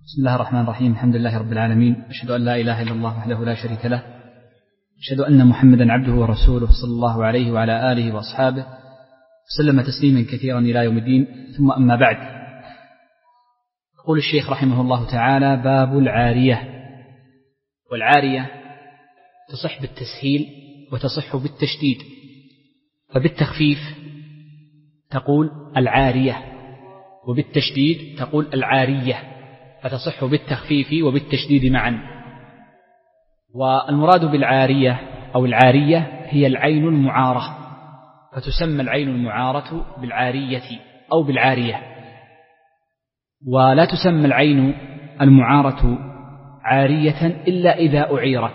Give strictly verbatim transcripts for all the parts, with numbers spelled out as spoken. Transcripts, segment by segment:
بسم الله الرحمن الرحيم. الحمد لله رب العالمين، أشهد أن لا إله إلا الله وحده لا شريك له، أشهد أن محمدا عبده ورسوله صلى الله عليه وعلى آله وأصحابه وسلم تسليما كثيرا إلى يوم الدين. ثم أما بعد، يقول الشيخ رحمه الله تعالى: باب العارية. والعارية تصح بالتسهيل وتصح بالتشديد، فبالتخفيف تقول العارية، وبالتشديد تقول العارية، فتصح بالتخفيف وبالتشديد معا. والمراد بالعارية أو العارية هي العين المعارة، فتسمى العين المعارة بالعارية أو بالعارية. ولا تسمى العين المعارة عارية إلا إذا أعيرت،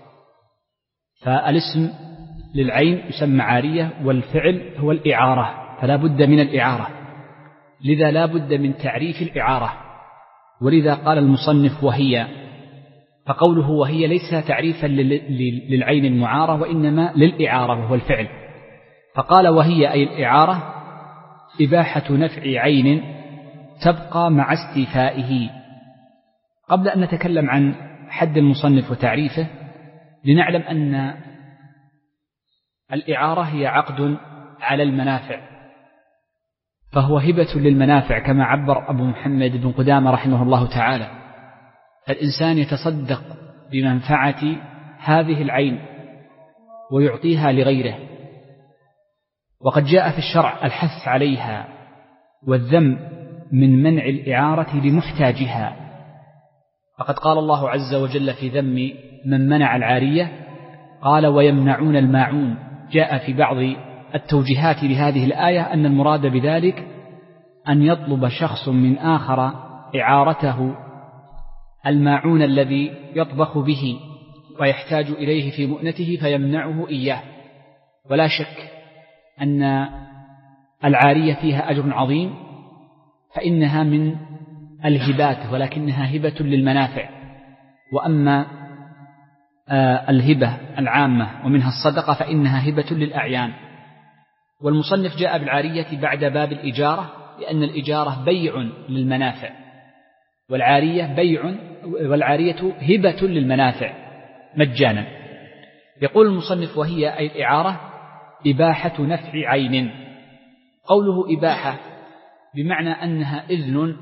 فالاسم للعين يسمى عارية، والفعل هو الإعارة، فلا بد من الإعارة، لذا لا بد من تعريف الإعارة. ولذا قال المصنف وهي، فقوله وهي ليس تعريفا للعين المعارة، وإنما للإعارة وهو الفعل. فقال وهي أي الإعارة إباحة نفع عين تبقى مع استيفائه. قبل أن نتكلم عن حد المصنف وتعريفه، لنعلم أن الإعارة هي عقد على المنافع، فهو هبة للمنافع كما عبر أبو محمد بن قدامة رحمه الله تعالى. فالإنسان يتصدق بمنفعة هذه العين ويعطيها لغيره، وقد جاء في الشرع الحث عليها والذم من منع الإعارة لمحتاجها. فقد قال الله عز وجل في ذم من منع العارية، قال ويمنعون الماعون. جاء في بعض التوجيهات لهذه الآية أن المراد بذلك أن يطلب شخص من آخر إعارته الماعون الذي يطبخ به ويحتاج إليه في مؤنته فيمنعه إياه. ولا شك أن العارية فيها أجر عظيم، فإنها من الهبات، ولكنها هبة للمنافع. وأما الهبة العامة ومنها الصدقة فإنها هبة للأعيان. والمصنف جاء بالعارية بعد باب الإجارة، لأن الإجارة بيع للمنافع، والعارية بيع، والعارية هبة للمنافع مجانا. يقول المصنف وهي أي الإعارة إباحة نفع عين. قوله إباحة بمعنى أنها إذن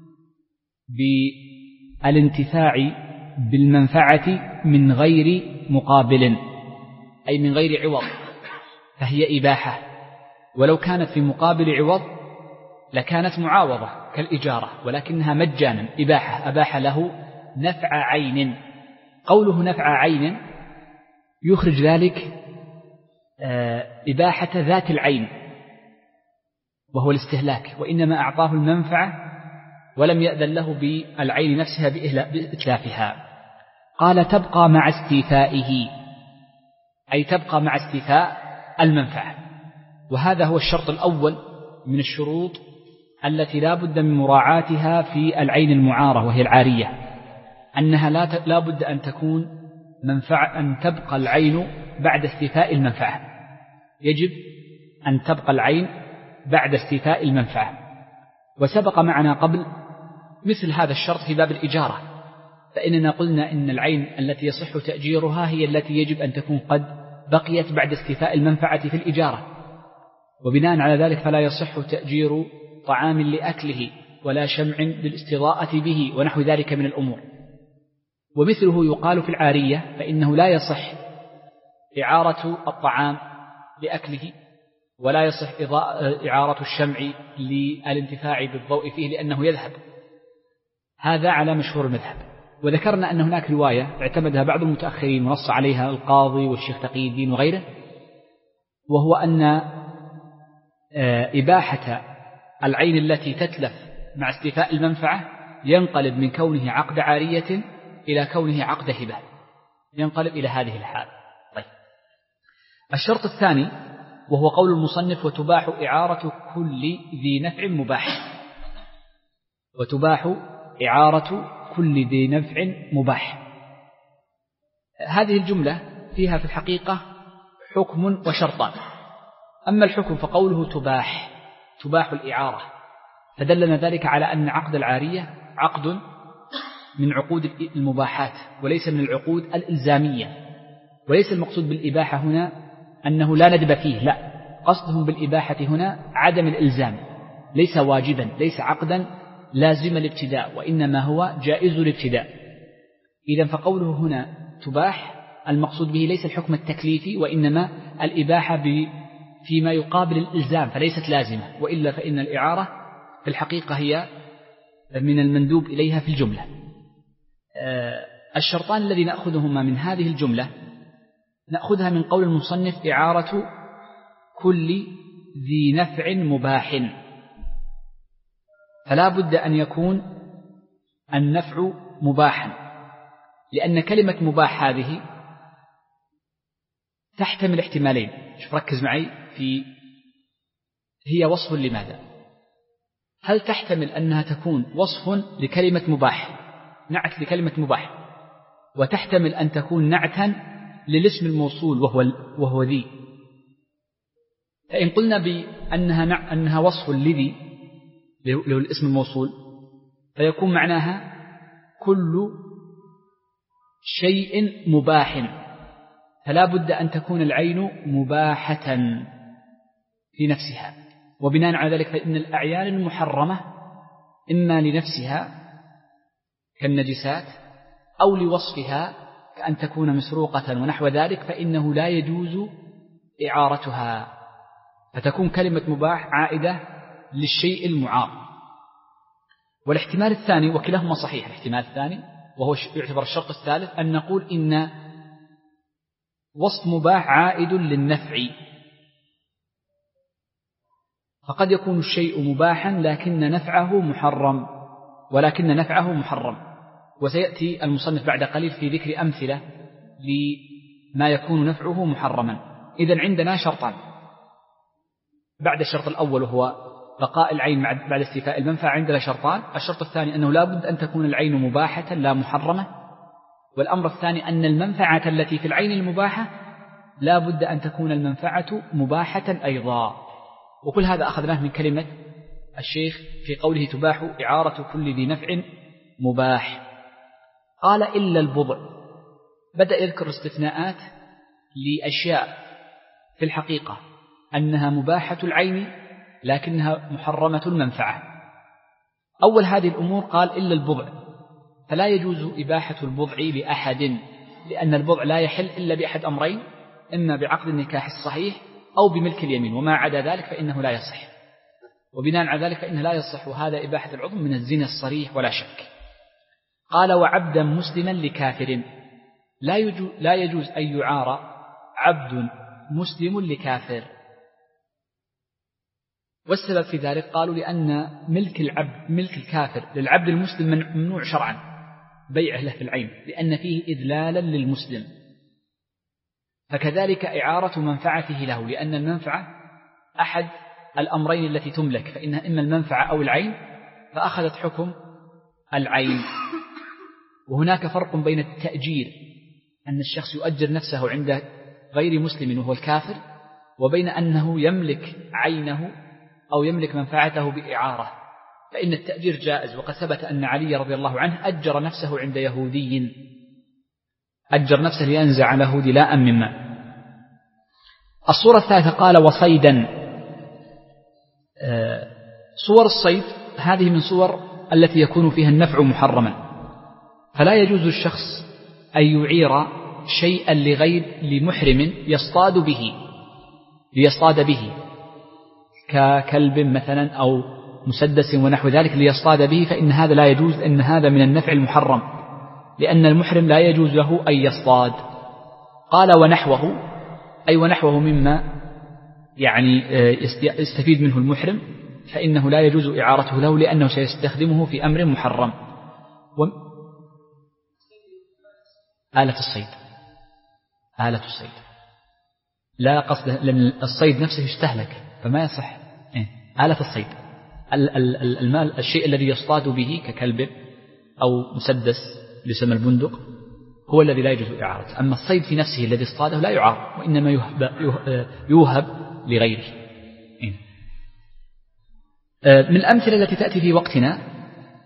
بالانتفاع بالمنفعة من غير مقابل، أي من غير عوض، فهي إباحة. ولو كانت في مقابل عوض لكانت معاوضة كالإجارة، ولكنها مجانا إباحة، أباح له نفع عين. قوله نفع عين يخرج ذلك إباحة ذات العين وهو الاستهلاك، وإنما أعطاه المنفعة ولم يأذن له بالعين نفسها بإتلافها. قال تبقى مع استيفائه، أي تبقى مع استيفاء المنفعة. وهذا هو الشرط الأول من الشروط التي لا بد من مراعاتها في العين المعارة وهي العارية، أنها لا لا بد أن تكون منفعة، أن تبقى العين بعد استيفاء المنفعة. يجب أن تبقى العين بعد استيفاء المنفعة. وسبق معنا قبل مثل هذا الشرط في باب الإجارة، فإننا قلنا إن العين التي يصح تأجيرها هي التي يجب أن تكون قد بقيت بعد استيفاء المنفعة في الإجارة. وبناء على ذلك فلا يصح تأجير طعام لأكله ولا شمع للاستضاءة به ونحو ذلك من الأمور. ومثله يقال في العارية، فإنه لا يصح إعارة الطعام لأكله، ولا يصح إعارة الشمع للانتفاع بالضوء فيه لأنه يذهب. هذا على مشهور المذهب. وذكرنا أن هناك رواية اعتمدها بعض المتأخرين ونص عليها القاضي والشيخ تقي الدين وغيره، وهو أن إباحة العين التي تتلف مع استيفاء المنفعة ينقلب من كونه عقد عارية إلى كونه عقد هبة، ينقلب إلى هذه الحال. طيب، الشرط الثاني وهو قول المصنف وتباح إعارة كل ذي نفع مباح. وتباح إعارة كل ذي نفع مباح. هذه الجملة فيها في الحقيقة حكم وشرطان. أما الحكم فقوله تباح، تباح الإعارة، فدلنا ذلك على أن عقد العارية عقد من عقود المباحات وليس من العقود الإلزامية. وليس المقصود بالإباحة هنا أنه لا ندب فيه، لا، قصدهم بالإباحة هنا عدم الإلزام، ليس واجبا، ليس عقدا لازم الابتداء، وإنما هو جائز الابتداء. إذن فقوله هنا تباح المقصود به ليس الحكم التكليفي، وإنما الإباحة فيما يقابل الإلزام، فليست لازمة، وإلا فإن الإعارة في الحقيقة هي من المندوب إليها في الجملة. الشرطان الذي نأخذهما من هذه الجملة نأخذها من قول المصنف إعارة كل ذي نفع مباح، فلا بد أن يكون النفع مباحا، لأن كلمة مباح هذه تحتمل احتمالين. شوف ركز معي في هي وصف لماذا؟ هل تحتمل أنها تكون وصف لكلمة مباح، نعت لكلمة مباح، وتحتمل أن تكون نعتا للاسم الموصول وهو, وهو ذي. فإن قلنا بأنها نع... أنها وصف لذي له الاسم الموصول، فيكون معناها كل شيء مباح، فلا بد أن تكون العين مباحة في نفسها. وبناء على ذلك فإن الأعيان المحرمة إما لنفسها كالنجسات أو لوصفها كأن تكون مسروقة ونحو ذلك، فإنه لا يجوز إعارتها، فتكون كلمة مباح عائدة للشيء المعار. والاحتمال الثاني، وكلاهما صحيح، الاحتمال الثاني وهو يعتبر الشرط الثالث، أن نقول إن وصف مباح عائد للنفع، فقد يكون الشيء مباحا لكن نفعه محرم، ولكن نفعه محرم. وسيأتي المصنف بعد قليل في ذكر أمثلة لما يكون نفعه محرما. إذن عندنا شرطان بعد الشرط الأول وهو بقاء العين بعد استيفاء المنفعة، عندنا شرطان. الشرط الثاني أنه لا بد أن تكون العين مباحة لا محرمة، والأمر الثاني أن المنفعة التي في العين المباحة لا بد أن تكون المنفعة مباحة أيضا. وكل هذا أخذناه من كلمة الشيخ في قوله تباح إعارة كل ذي نفع مباح. قال إلا البضع، بدأ يذكر استثناءات لأشياء في الحقيقة أنها مباحة العين لكنها محرمة المنفعة. أول هذه الأمور قال إلا البضع، فلا يجوز إباحة البضع لأحد، لأن البضع لا يحل إلا بأحد أمرين، إما بعقد النكاح الصحيح أو بملك اليمين، وما عدا ذلك فإنه لا يصح. وبناء على ذلك فإنه لا يصح هذا إباحة العضو من الزنا الصريح ولا شك. قال وعبدا مسلما لكافر، لا يجوز, لا يجوز أن يعار عبد مسلم لكافر. والسبب في ذلك قالوا لأن ملك العبد ملك الكافر للعبد المسلم ممنوع شرعا بيعه له في العين، لأن فيه إذلالا للمسلم. فكذلك إعارة منفعته له، لأن المنفعة أحد الأمرين التي تملك، فإنها إما المنفعة أو العين، فأخذت حكم العين. وهناك فرق بين التأجير أن الشخص يؤجر نفسه عند غير مسلم وهو الكافر، وبين أنه يملك عينه أو يملك منفعته بإعارة. فإن التأجير جائز، وقد ثبت أن علي رضي الله عنه أجر نفسه عند يهودي، أجر نفسه لينزع له دلاء من ماء. الصورة الثالثة قال وصيدا. صور الصيد هذه من صور التي يكون فيها النفع محرما، فلا يجوز الشخص أن يعير شيئا لغير لمحرم يصطاد به ليصطاد به ككلب مثلا أو مسدس ونحو ذلك ليصطاد به، فإن هذا لا يجوز، إن هذا من النفع المحرم، لأن المحرم لا يجوز له أن يصطاد. قال ونحوه، أي ونحوه مما يعني يستفيد منه المحرم، فإنه لا يجوز إعارته له لأنه سيستخدمه في أمر محرم. و... آلة الصيد آلة الصيد لا قصد، لأن الصيد نفسه يستهلك فما يصح. إيه؟ آلة الصيد المال الشيء الذي يصطاد به ككلب أو مسدس يسمى البندق هو الذي لا يجوز إعارته. أما الصيد في نفسه الذي اصطاده لا يعار، وإنما يوهب, يوهب لغيره. إيه؟ من الأمثلة التي تأتي في وقتنا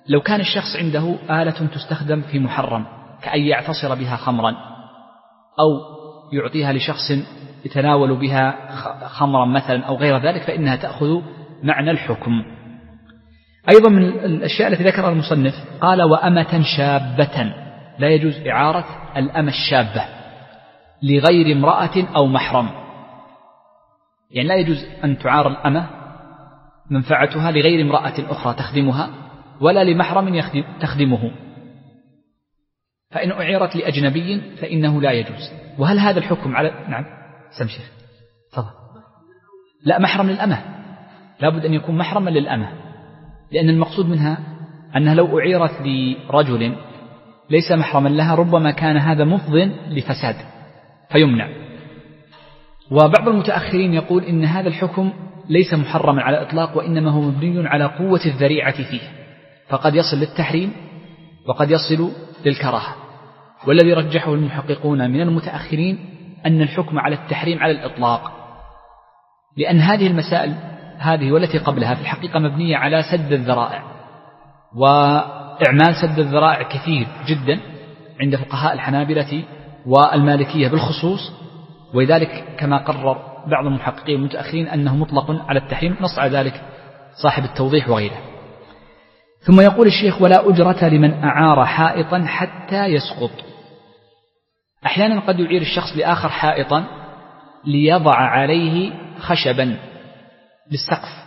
لو كان الشخص عنده آلة تستخدم في محرم كأن يعتصر بها خمرا أو يعطيها لشخص يتناول بها خمرا مثلا أو غير ذلك فإنها تأخذ معنى الحكم. أيضا من الأشياء التي ذكرها المصنف قال وأمة شابة، لا يجوز إعارة الأمة الشابة لغير امرأة أو محرم، يعني لا يجوز أن تعار الأمة منفعتها لغير امرأة أخرى تخدمها ولا لمحرم تخدمه، فإن أعيرت لأجنبي فإنه لا يجوز. وهل هذا الحكم على نعم سمشيخ تفضل. لا، محرم للأمة، لابد أن يكون محرما للأمة، لأن المقصود منها أنها لو أعيرت لرجل ليس محرما لها ربما كان هذا مفضٍ لفساد فيمنع. وبعض المتأخرين يقول إن هذا الحكم ليس محرما على الإطلاق، وإنما هو مبني على قوة الذريعة فيه، فقد يصل للتحريم وقد يصل للكراهة. والذي رجحه المحققون من المتأخرين أن الحكم على التحريم على الإطلاق، لأن هذه المسائل هذه والتي قبلها في الحقيقة مبنية على سد الذرائع، وإعمال سد الذرائع كثير جدا عند فقهاء الحنابلة والمالكية بالخصوص، ولذلك كما قرر بعض المحققين المتأخرين أنه مطلق على التحريم، نص على ذلك صاحب التوضيح وغيره. ثم يقول الشيخ ولا أجرة لمن أعار حائطا حتى يسقط. أحيانا قد يعير الشخص لآخر حائطا ليضع عليه خشبا للسقف،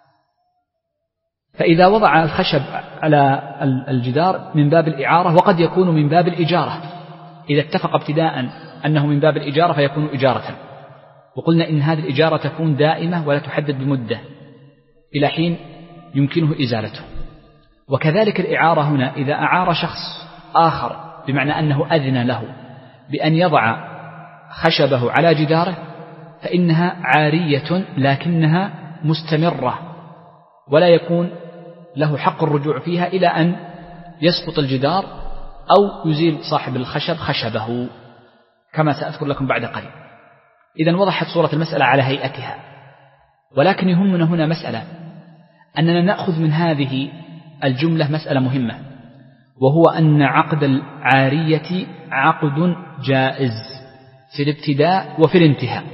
فإذا وضع الخشب على الجدار من باب الإعارة، وقد يكون من باب الإجارة إذا اتفق ابتداء أنه من باب الإجارة فيكون إجارة، وقلنا إن هذه الإجارة تكون دائمة ولا تحدد بمدة إلى حين يمكنه إزالته. وكذلك الإعارة هنا إذا أعار شخص آخر بمعنى أنه أذن له بأن يضع خشبه على جداره فإنها عارية لكنها مستمرة، ولا يكون له حق الرجوع فيها إلى أن يسقط الجدار أو يزيل صاحب الخشب خشبه كما سأذكر لكم بعد قليل. إذن وضحت صورة المسألة على هيئتها، ولكن يهمنا هنا مسألة أننا نأخذ من هذه الجملة مسألة مهمة، وهو أن عقد العارية عقد جائز في الابتداء وفي الانتهاء،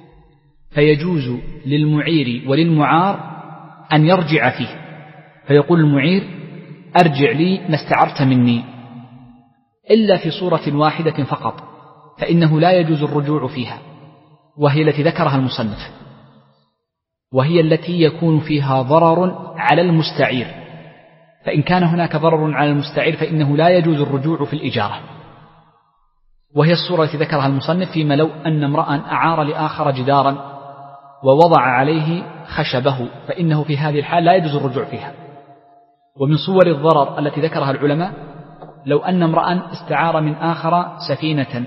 فيجوز للمعير وللمعار أن يرجع فيه، فيقول المعير أرجع لي ما استعرت مني، إلا في صورة واحدة فقط فإنه لا يجوز الرجوع فيها، وهي التي ذكرها المصنف، وهي التي يكون فيها ضرر على المستعير. فإن كان هناك ضرر على المستعير فإنه لا يجوز الرجوع في الإجارة، وهي الصورة التي ذكرها المصنف فيما لو أن امرأ أعار لآخر جدارا ووضع عليه خشبه، فإنه في هذه الحال لا يجوز الرجوع فيها. ومن صور الضرر التي ذكرها العلماء لو أن امرأ استعار من آخر سفينة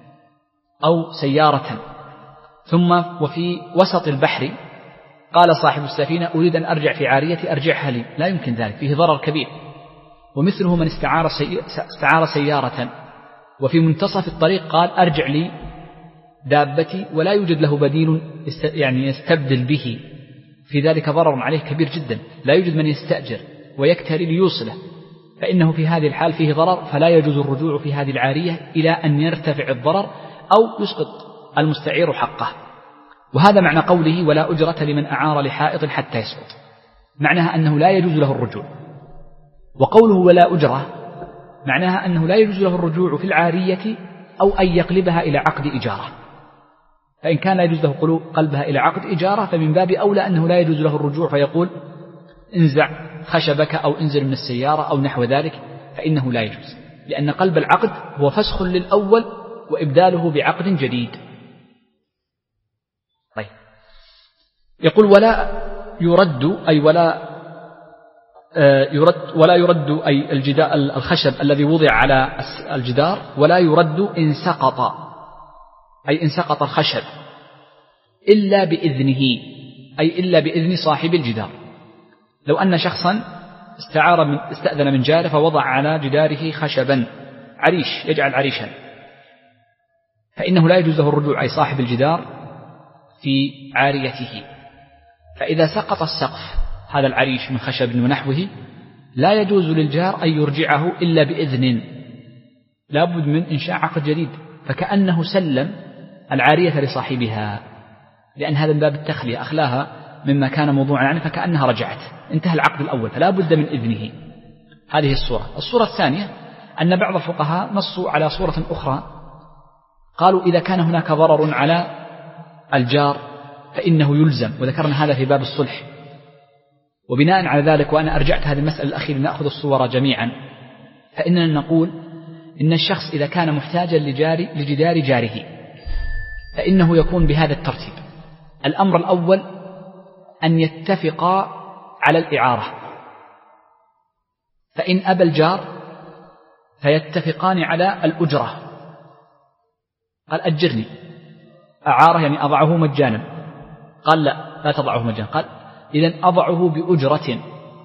أو سيارة، ثم وفي وسط البحر قال صاحب السفينة أريد أن أرجع في عاريتي أرجعها لي، لا يمكن ذلك، فيه ضرر كبير. ومثله من استعار, سي... استعار سيارة وفي منتصف الطريق قال أرجع لي دابتي، ولا يوجد له بديل يست... يعني يستبدل به، في ذلك ضرر عليه كبير جدا، لا يوجد من يستأجر ويكتري ليوصله، فإنه في هذه الحال فيه ضرر، فلا يجوز الرجوع في هذه العارية إلى أن يرتفع الضرر أو يسقط المستعير حقه. وهذا معنى قوله ولا أجرة لمن أعار لحائط حتى يسقط، معناها أنه لا يجوز له الرجوع. وقوله ولا أجرة معناها أنه لا يجوز له الرجوع في العارية أو أن يقلبها إلى عقد إجارة، فإن كان يجوز له قلبها إلى عقد إجارة فمن باب أولى أنه لا يجوز له الرجوع، فيقول انزع خشبك أو انزل من السيارة أو نحو ذلك، فإنه لا يجوز، لأن قلب العقد هو فسخ للأول وإبداله بعقد جديد. طيب، يقول ولا يرد أي ولا يرد ولا يرد أي الخشب الذي وضع على الجدار ولا يرد إن سقط، أي إن سقط الخشب إلا بإذنه، أي إلا بإذن صاحب الجدار. لو أن شخصا استعار من استأذن من جاره فوضع على جداره خشبا عريش يجعل عريشا، فإنه لا يجوز له الرجوع أي صاحب الجدار في عاريته. فإذا سقط السقف هذا العريش من خشب ونحوه لا يجوز للجار أن يرجعه إلا بإذن، لا بد من إنشاء عقد جديد، فكأنه سلم العارية لصاحبها، لأن هذا من باب التخلية، أخلاها مما كان موضوعا عنه فكأنها رجعت، انتهى العقد الأول فلا بد من إذنه. هذه الصورة. الصورة الثانية أن بعض الفقهاء نصوا على صورة أخرى، قالوا إذا كان هناك ضرر على الجار فإنه يلزم، وذكرنا هذا في باب الصلح. وبناء على ذلك، وأنا أرجعت هذه المسألة الأخيرة نأخذ الصور جميعا، فإننا نقول إن الشخص إذا كان محتاجا لجاري لجدار جاره فإنه يكون بهذا الترتيب. الأمر الأول أن يتفقا على الإعارة، فإن أبى الجار فيتفقان على الأجرة، قال أجرني، أعاره يعني أضعه مجانا، قال لا لا تضعه مجانا، قال إذن أضعه بأجرة،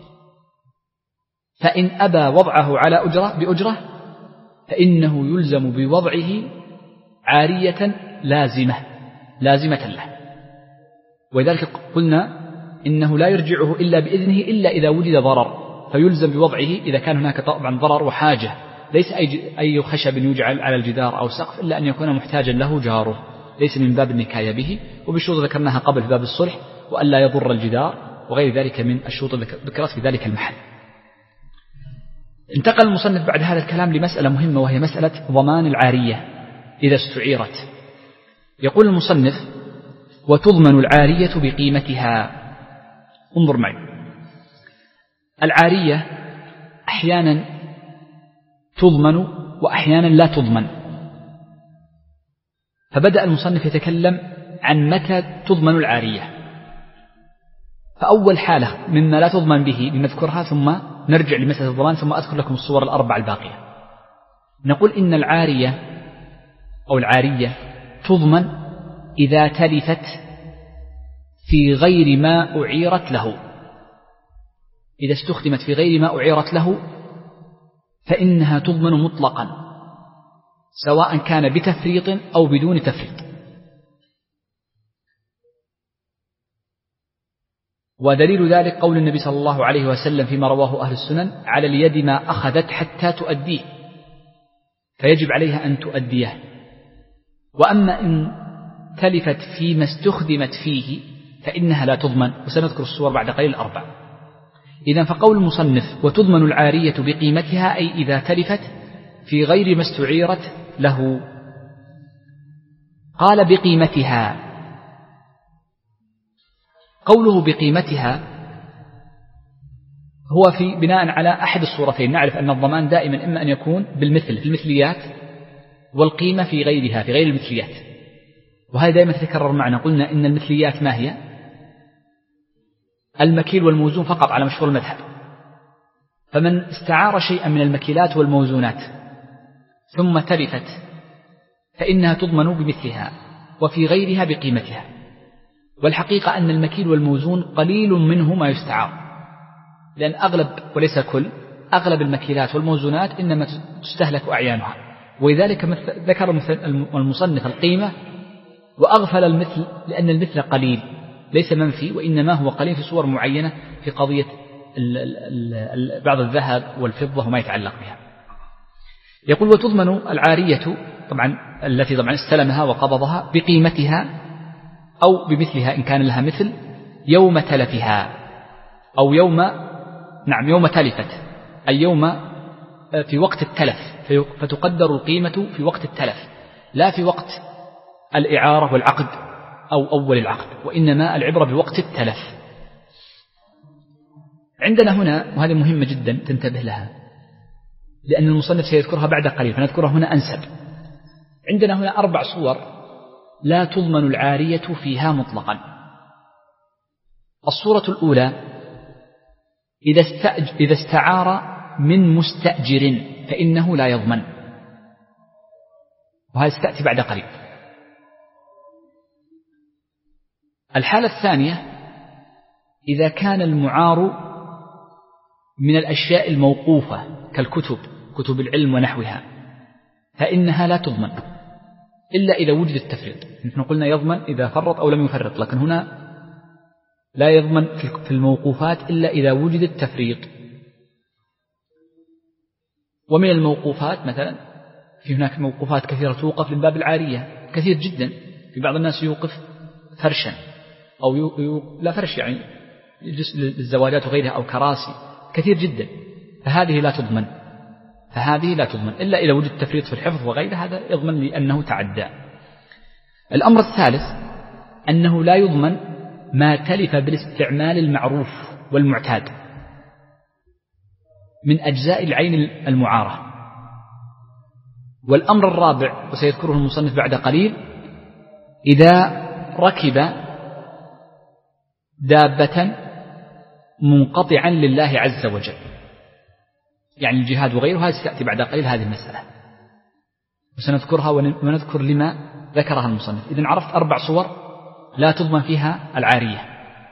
فإن أبى وضعه على أجرة بأجرة فإنه يلزم بوضعه عارية لازمة لازمة له. ولذلك قلنا إنه لا يرجعه إلا بإذنه إلا إذا وجد ضرر، فيلزم بوضعه إذا كان هناك طبعا ضرر وحاجة، ليس أي خشب يجعل على الجدار أو سقف إلا أن يكون محتاجا له جاره، ليس من باب النكاية به، وبالشروط ذكرناها قبل في باب الصلح، وألا يضر الجدار وغير ذلك من الشروط ذكرت في ذلك المحل. انتقل المصنف بعد هذا الكلام لمسألة مهمة، وهي مسألة ضمان العارية إذا استعيرت. يقول المصنف: وتضمن العارية بقيمتها. انظر معي، العارية أحيانا تضمن وأحيانا لا تضمن، فبدأ المصنف يتكلم عن متى تضمن العارية. فأول حالة مما لا تضمن به لنذكرها، ثم نرجع لمسألة الضمان، ثم أذكر لكم الصور الأربع الباقية. نقول إن العارية أو العارية تضمن إذا تلفت في غير ما أعيرت له، إذا استخدمت في غير ما أعيرت له فإنها تضمن مطلقا، سواء كان بتفريط أو بدون تفريط. ودليل ذلك قول النبي صلى الله عليه وسلم فيما رواه أهل السنن: على اليد ما أخذت حتى تؤديه، فيجب عليها أن تؤديه. وأما إن تلفت فيما استخدمت فيه فإنها لا تضمن، وسنذكر الصور بعد قليل الأربع. إذن فقول المصنف: وتضمن العارية بقيمتها، أي إذا تلفت في غير ما استعيرت له. قال بقيمتها، قوله بقيمتها هو في بناء على أحد الصورتين. نعرف أن الضمان دائما إما أن يكون بالمثل في المثليات، والقيمة في غيرها في غير المثليات، وهذا دائما تتكرر معنا. قلنا إن المثليات ما هي؟ المكيل والموزون فقط على مشهور المذهب، فمن استعار شيئا من المكيلات والموزونات ثم تلفت فإنها تضمن بمثلها، وفي غيرها بقيمتها. والحقيقة أن المكيل والموزون قليل منه ما يستعار، لأن أغلب وليس كل أغلب المكيلات والموزونات إنما تستهلك أعيانها، ولذلك ذكر المصنف القيمة وأغفل المثل، لأن المثل قليل ليس منفي، وإنما هو قليل في صور معينة في قضية ال ال ال بعض الذهب والفضة وما يتعلق بها. يقول: وتضمن العارية، طبعا التي طبعا استلمها وقبضها، بقيمتها أو بمثلها إن كان لها مثل، يوم تلفها، أو يوم نعم يوم تلفت، أي يوم في وقت التلف، فتقدر القيمة في وقت التلف، لا في وقت الإعارة والعقد أو أول العقد، وإنما العبرة بوقت التلف. عندنا هنا، وهذه مهمة جدا تنتبه لها لأن المصنف سيذكرها بعد قليل فنذكرها هنا أنسب. عندنا هنا أربع صور لا تضمن العارية فيها مطلقا. الصورة الأولى: إذا, استأج إذا استعار من مستأجر فإنه لا يضمن، وهذا ستأتي بعد قليل. الحالة الثانية: إذا كان المعار من الأشياء الموقوفة كالكتب، كتب العلم ونحوها، فإنها لا تضمن إلا إذا وجد التفريط. نحن قلنا يضمن إذا فرط أو لم يفرط، لكن هنا لا يضمن في الموقوفات إلا إذا وجد التفريط. ومن الموقوفات مثلا في هناك موقوفات كثيرة توقف من باب العارية كثير جدا. في بعض الناس يوقف فرشا أو يو... يو... لا فرش يعني للزواجات وغيرها أو كراسي كثير جدا، فهذه لا تضمن فهذه لا تضمن إلا إذا وجد تفريط في الحفظ وغيره، هذا يضمن لأنه تعدى. الأمر الثالث أنه لا يضمن ما تلف بالاستعمال المعروف والمعتاد من أجزاء العين المعارة. والأمر الرابع وسيذكره المصنف بعد قليل، إذا ركب دابة منقطعا لله عز وجل، يعني الجهاد وغيرها ستأتي بعد قليل هذه المسألة وسنذكرها ونذكر لما ذكرها المصنف. إذن عرفت أربع صور لا تضمن فيها العارية.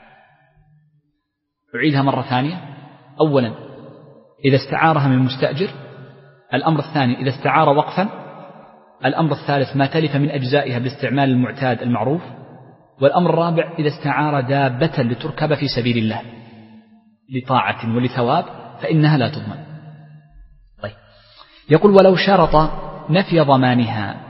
أعيدها مرة ثانية. أولا إذا استعارها من المستأجر. الأمر الثاني إذا استعار وقفا. الأمر الثالث ما تلف من أجزائها بالاستعمال المعتاد المعروف. والأمر الرابع إذا استعار دابة لتركب في سبيل الله لطاعة ولثواب فإنها لا تضمن. طيب. يقول ولو شرط نفي ضمانها،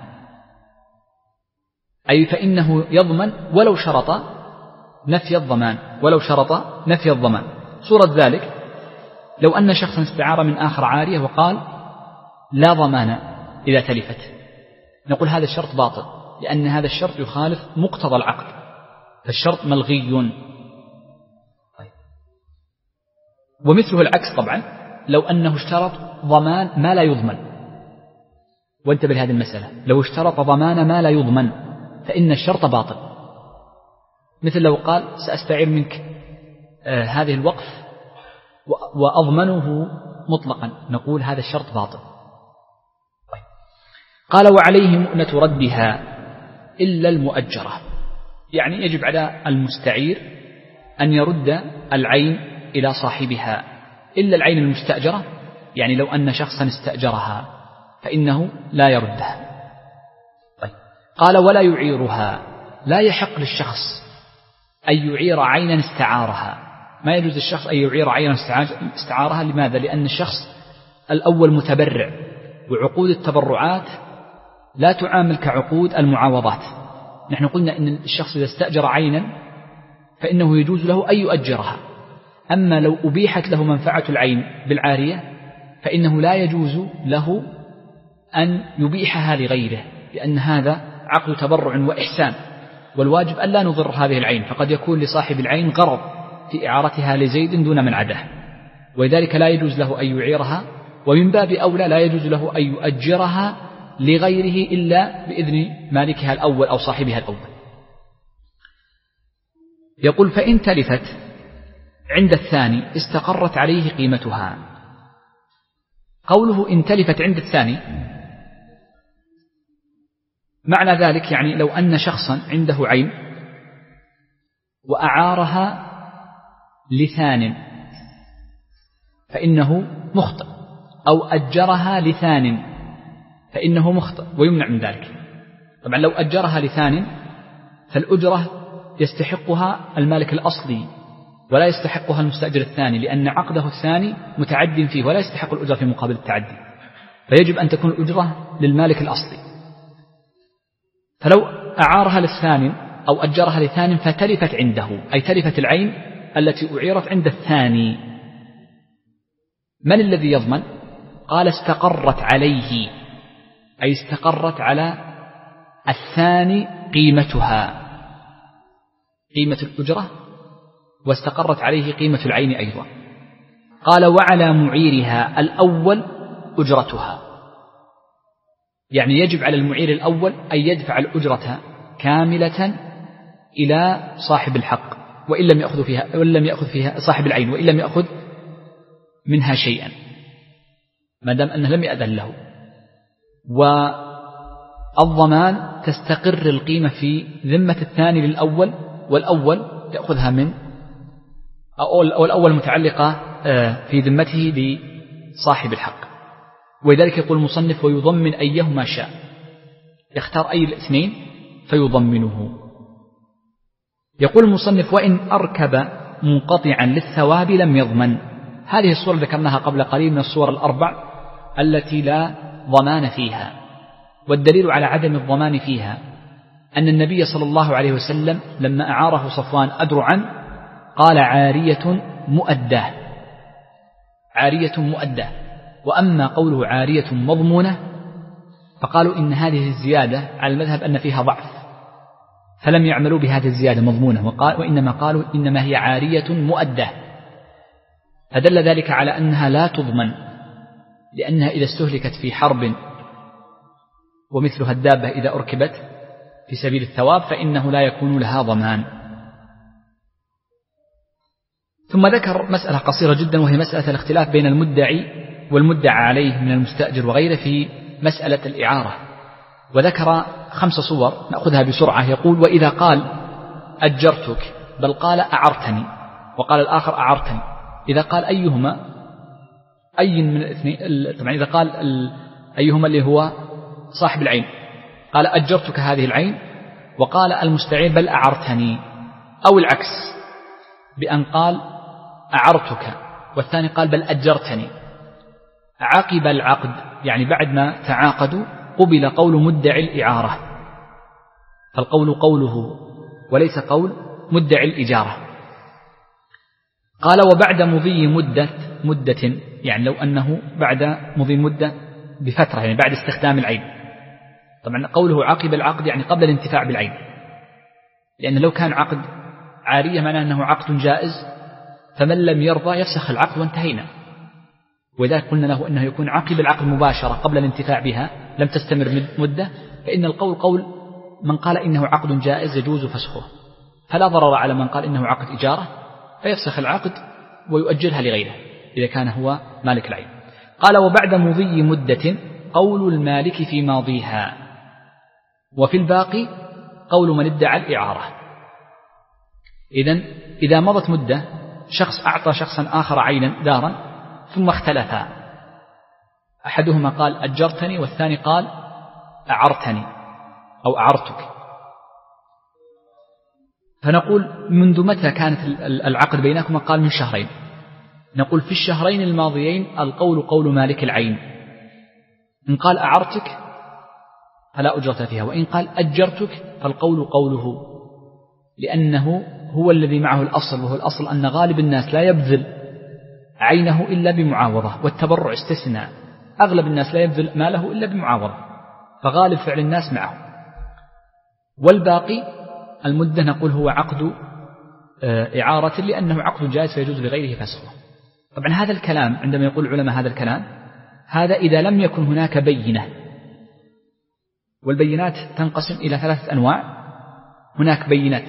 أي فإنه يضمن ولو شرط نفي الضمان ولو شرط نفي الضمان. صورة ذلك لو أن شخصا استعار من آخر عارية وقال لا ضمان إذا تلفت، نقول هذا الشرط باطل لأن هذا الشرط يخالف مقتضى العقد، فالشرط ملغي. طيب. ومثله العكس طبعا لو أنه اشترط ضمان ما لا يضمن، وانتبه لهذه المسألة، لو اشترط ضمان ما لا يضمن فإن الشرط باطل. مثل لو قال سأستعير منك آه هذه الوقف وأضمنه مطلقا، نقول هذا الشرط باطل. طيب. قال وعليه مؤنة ردها إلا المؤجرة، يعني يجب على المستعير أن يرد العين إلى صاحبها إلا العين المستأجرة، يعني لو أن شخصا استأجرها فإنه لا يردها. طيب. قال ولا يعيرها، لا يحق للشخص أن يعير عينا استعارها، ما يجوز للشخص أن يعير عينا استعارها. لماذا؟ لأن الشخص الأول متبرع، وعقود التبرعات لا تعامل كعقود المعاوضات. نحن قلنا إن الشخص إذا استأجر عينا فإنه يجوز له أن يؤجرها، أما لو أبيحت له منفعة العين بالعارية فإنه لا يجوز له أن يبيحها لغيره، لأن هذا عقد تبرع وإحسان، والواجب أن لا نضر هذه العين، فقد يكون لصاحب العين غرض في إعارتها لزيد دون من عداه، ولذلك لا يجوز له أن يعيرها، ومن باب أولى لا يجوز له أن يؤجرها لغيره إلا بإذن مالكها الأول أو صاحبها الأول. يقول فإن تلفت عند الثاني استقرت عليه قيمتها. قوله إن تلفت عند الثاني معنى ذلك يعني لو أن شخصا عنده عين وأعارها لثان فإنه مخطئ، أو أجرها لثان فإنه مخطئ ويمنع من ذلك. طبعا لو أجرها لثان فالأجرة يستحقها المالك الأصلي ولا يستحقها المستأجر الثاني، لأن عقده الثاني متعد فيه ولا يستحق الأجرة في مقابل التعدي، فيجب أن تكون الأجرة للمالك الأصلي. فلو أعارها للثاني أو أجرها لثاني فتلفت عنده، أي تلفت العين التي أعيرت عند الثاني، من الذي يضمن؟ قال استقرت عليه، أي استقرت على الثاني قيمتها، قيمة الأجرة، واستقرت عليه قيمة العين أيضا. قال وعلى معيرها الأول أجرتها، يعني يجب على المعير الأول أن يدفع الأجرة كاملة إلى صاحب الحق وإن لم يأخذ فيها وإن لم يأخذ فيها صاحب العين وإن لم يأخذ منها شيئا ما دام أنه لم يأذن له. والضمان تستقر القيمة في ذمة الثاني للأول، والأول يأخذها من أو الأول متعلقة في ذمته لصاحب الحق. ولذلك يقول المصنف ويضمن أيهما شاء، يختار أي الاثنين فيضمنه. يقول المصنف وإن أركب منقطعا للثواب لم يضمن. هذه الصورة ذكرناها قبل قليل من الصور الأربع التي لا ضمان فيها. والدليل على عدم الضمان فيها أن النبي صلى الله عليه وسلم لما أعاره صفوان أدرعا قال عارية مؤداه، عارية مؤداه. وأما قوله عارية مضمونة فقالوا إن هذه الزيادة على المذهب أن فيها ضعف، فلم يعملوا بهذه الزيادة مضمونة، وقال وإنما قالوا إنما هي عارية مؤداه، فدل ذلك على أنها لا تضمن، لأنها إذا استهلكت في حرب ومثلها الدابة إذا أركبت في سبيل الثواب فإنه لا يكون لها ضمان. ثم ذكر مسألة قصيرة جدا وهي مسألة الاختلاف بين المدعي والمدعى عليه من المستأجر وغيره في مسألة الإعارة، وذكر خمس صور نأخذها بسرعة. يقول وإذا قال أجرتك بل قال أعرتني وقال الآخر أعرتني، إذا قال أيهما أي من الاثنين، طبعا إذا قال أيهما اللي هو صاحب العين قال أجرتك هذه العين وقال المستعير بل أعرتني، أو العكس بأن قال أعرتك والثاني قال بل أجرتني، عقب العقد يعني بعد ما تعاقدوا قبل قول مدعي الإعارة، فالقول قوله وليس قول مدعي الإجارة. قال وبعد مضي مدة مدة يعني لو أنه بعد مضي مدة بفترة يعني بعد استخدام العين، طبعا قوله عقب العقد يعني قبل الانتفاع بالعين، لأن لو كان عقد عارية معناه أنه عقد جائز، فمن لم يرضى يفسخ العقد وانتهينا. وإذا قلنا له أنه يكون عقب العقد مباشرة قبل الانتفاع بها لم تستمر مدة، فإن القول قول من قال إنه عقد جائز يجوز فسخه، فلا ضرر على من قال إنه عقد إجارة فيفسخ العقد ويؤجلها لغيره إذا كان هو مالك العين. قال وبعد مضي مدة قول المالك في ماضيها، وفي الباقي قول من ادعى الإعارة. إذن إذا مضت مدة شخص أعطى شخصا آخر عينا دارا ثم اختلفا، أحدهما قال أجرتني والثاني قال أعرتني أو أعرتك، فنقول منذ متى كانت العقد بينكما؟ قال من شهرين. نقول في الشهرين الماضيين القول قول مالك العين، إن قال أعرتك فلا أجرة فيها، وإن قال أجرتك فالقول قوله، لأنه هو الذي معه الأصل، وهو الأصل أن غالب الناس لا يبذل عينه إلا بمعاوضة، والتبرع استثناء، أغلب الناس لا يبذل ماله إلا بمعاوضة، فغالب فعل الناس معه. والباقي المدة نقول هو عقد إعارة لأنه عقد جائز فيجوز لغيره فسخه. طبعا هذا الكلام عندما يقول العلماء هذا الكلام هذا إذا لم يكن هناك بينة، والبينات تنقسم إلى ثلاثة أنواع. هناك بينات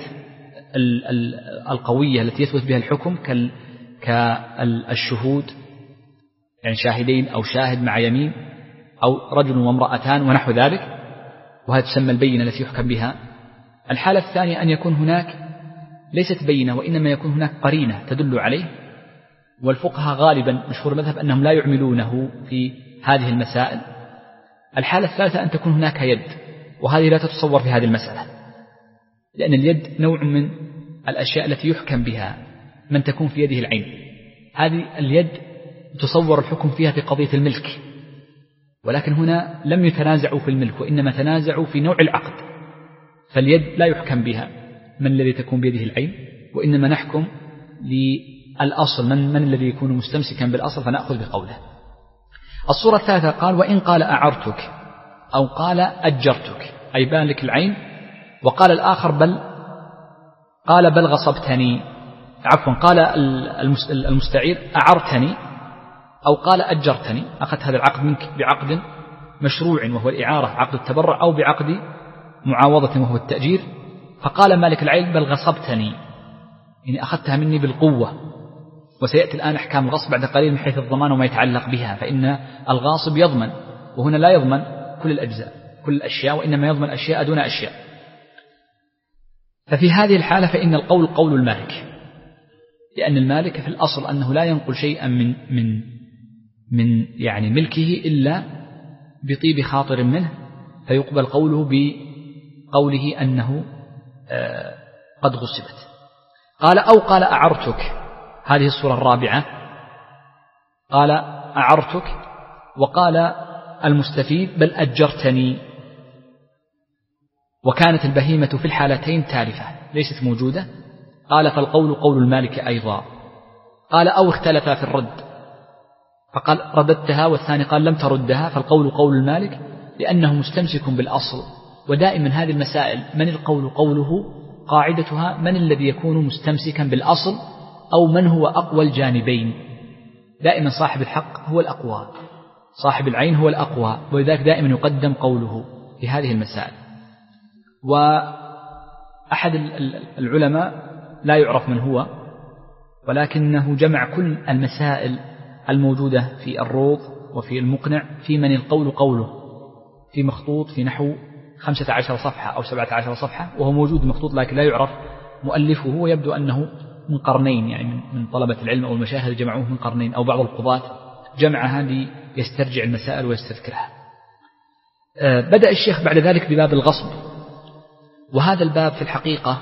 القوية التي يثبت بها الحكم كالشهود، يعني شاهدين أو شاهد مع يمين أو رجل وامرأتان ونحو ذلك، وهذا تسمى البينة التي يحكم بها. الحالة الثانية أن يكون هناك ليست بينة وإنما يكون هناك قرينة تدل عليه، والفقهاء غالبا مشهور المذهب أنهم لا يعملونه في هذه المسائل. الحالة الثالثة أن تكون هناك يد، وهذه لا تتصور في هذه المسألة، لأن اليد نوع من الأشياء التي يحكم بها من تكون في يده العين. هذه اليد تصور الحكم فيها في قضية الملك، ولكن هنا لم يتنازعوا في الملك وإنما تنازعوا في نوع العقد، فاليد لا يحكم بها من الذي تكون بيده العين، وإنما نحكم للأصل من, من الذي يكون مستمسكا بالأصل فنأخذ بقوله. الصورة الثالثة قال وإن قال أعرتك أو قال أجرتك أي بالك العين، وقال الآخر بل قال بل غصبتني، عفوا قال المستعير أعرتني أو قال أجرتني، أخذت هذا العقد منك بعقد مشروع وهو الإعارة عقد التبرع أو بعقد معاوضة وهو التأجير، فقال مالك العين بل غصبتني يعني أخذتها مني بالقوة. وسيأتي الآن أحكام الغصب بعد قليل من حيث الضمان وما يتعلق بها، فإن الغاصب يضمن، وهنا لا يضمن كل الأجزاء كل الأشياء، وإنما يضمن أشياء دون أشياء. ففي هذه الحالة فإن القول قول المالك، لأن المالك في الأصل أنه لا ينقل شيئا من من من يعني ملكه إلا بطيب خاطر منه، فيقبل قوله بقوله أنه آه قد غصبت. قال أو قال أعرتك، هذه الصورة الرابعة، قال أعرتك وقال المستفيد بل أجرتني، وكانت البهيمة في الحالتين تالفة ليست موجودة. قال فالقول قول المالك أيضا. قال أو اختلفا في الرد، فقال رددتها، والثاني قال لم تردها، فالقول قول المالك لأنه مستمسك بالأصل. ودائما هذه المسائل من القول قوله قاعدتها من الذي يكون مستمسكا بالأصل أو من هو أقوى الجانبين. دائما صاحب الحق هو الأقوى، صاحب العين هو الأقوى، ولذلك دائما يقدم قوله في هذه المسائل. وأحد العلماء لا يعرف من هو، ولكنه جمع كل المسائل الموجودة في الروض وفي المقنع في من القول قوله في مخطوط في نحو خمسة عشر صفحة أو سبعة عشر صفحة، وهو موجود مخطوط لكن لا يعرف مؤلفه، ويبدو أنه من قرنين، يعني من طلبة العلم أو المشاهد جمعوه من قرنين، أو بعض القضاة جمعها ليسترجع المسائل ويستذكرها. بدأ الشيخ بعد ذلك بباب الغصب، وهذا الباب في الحقيقة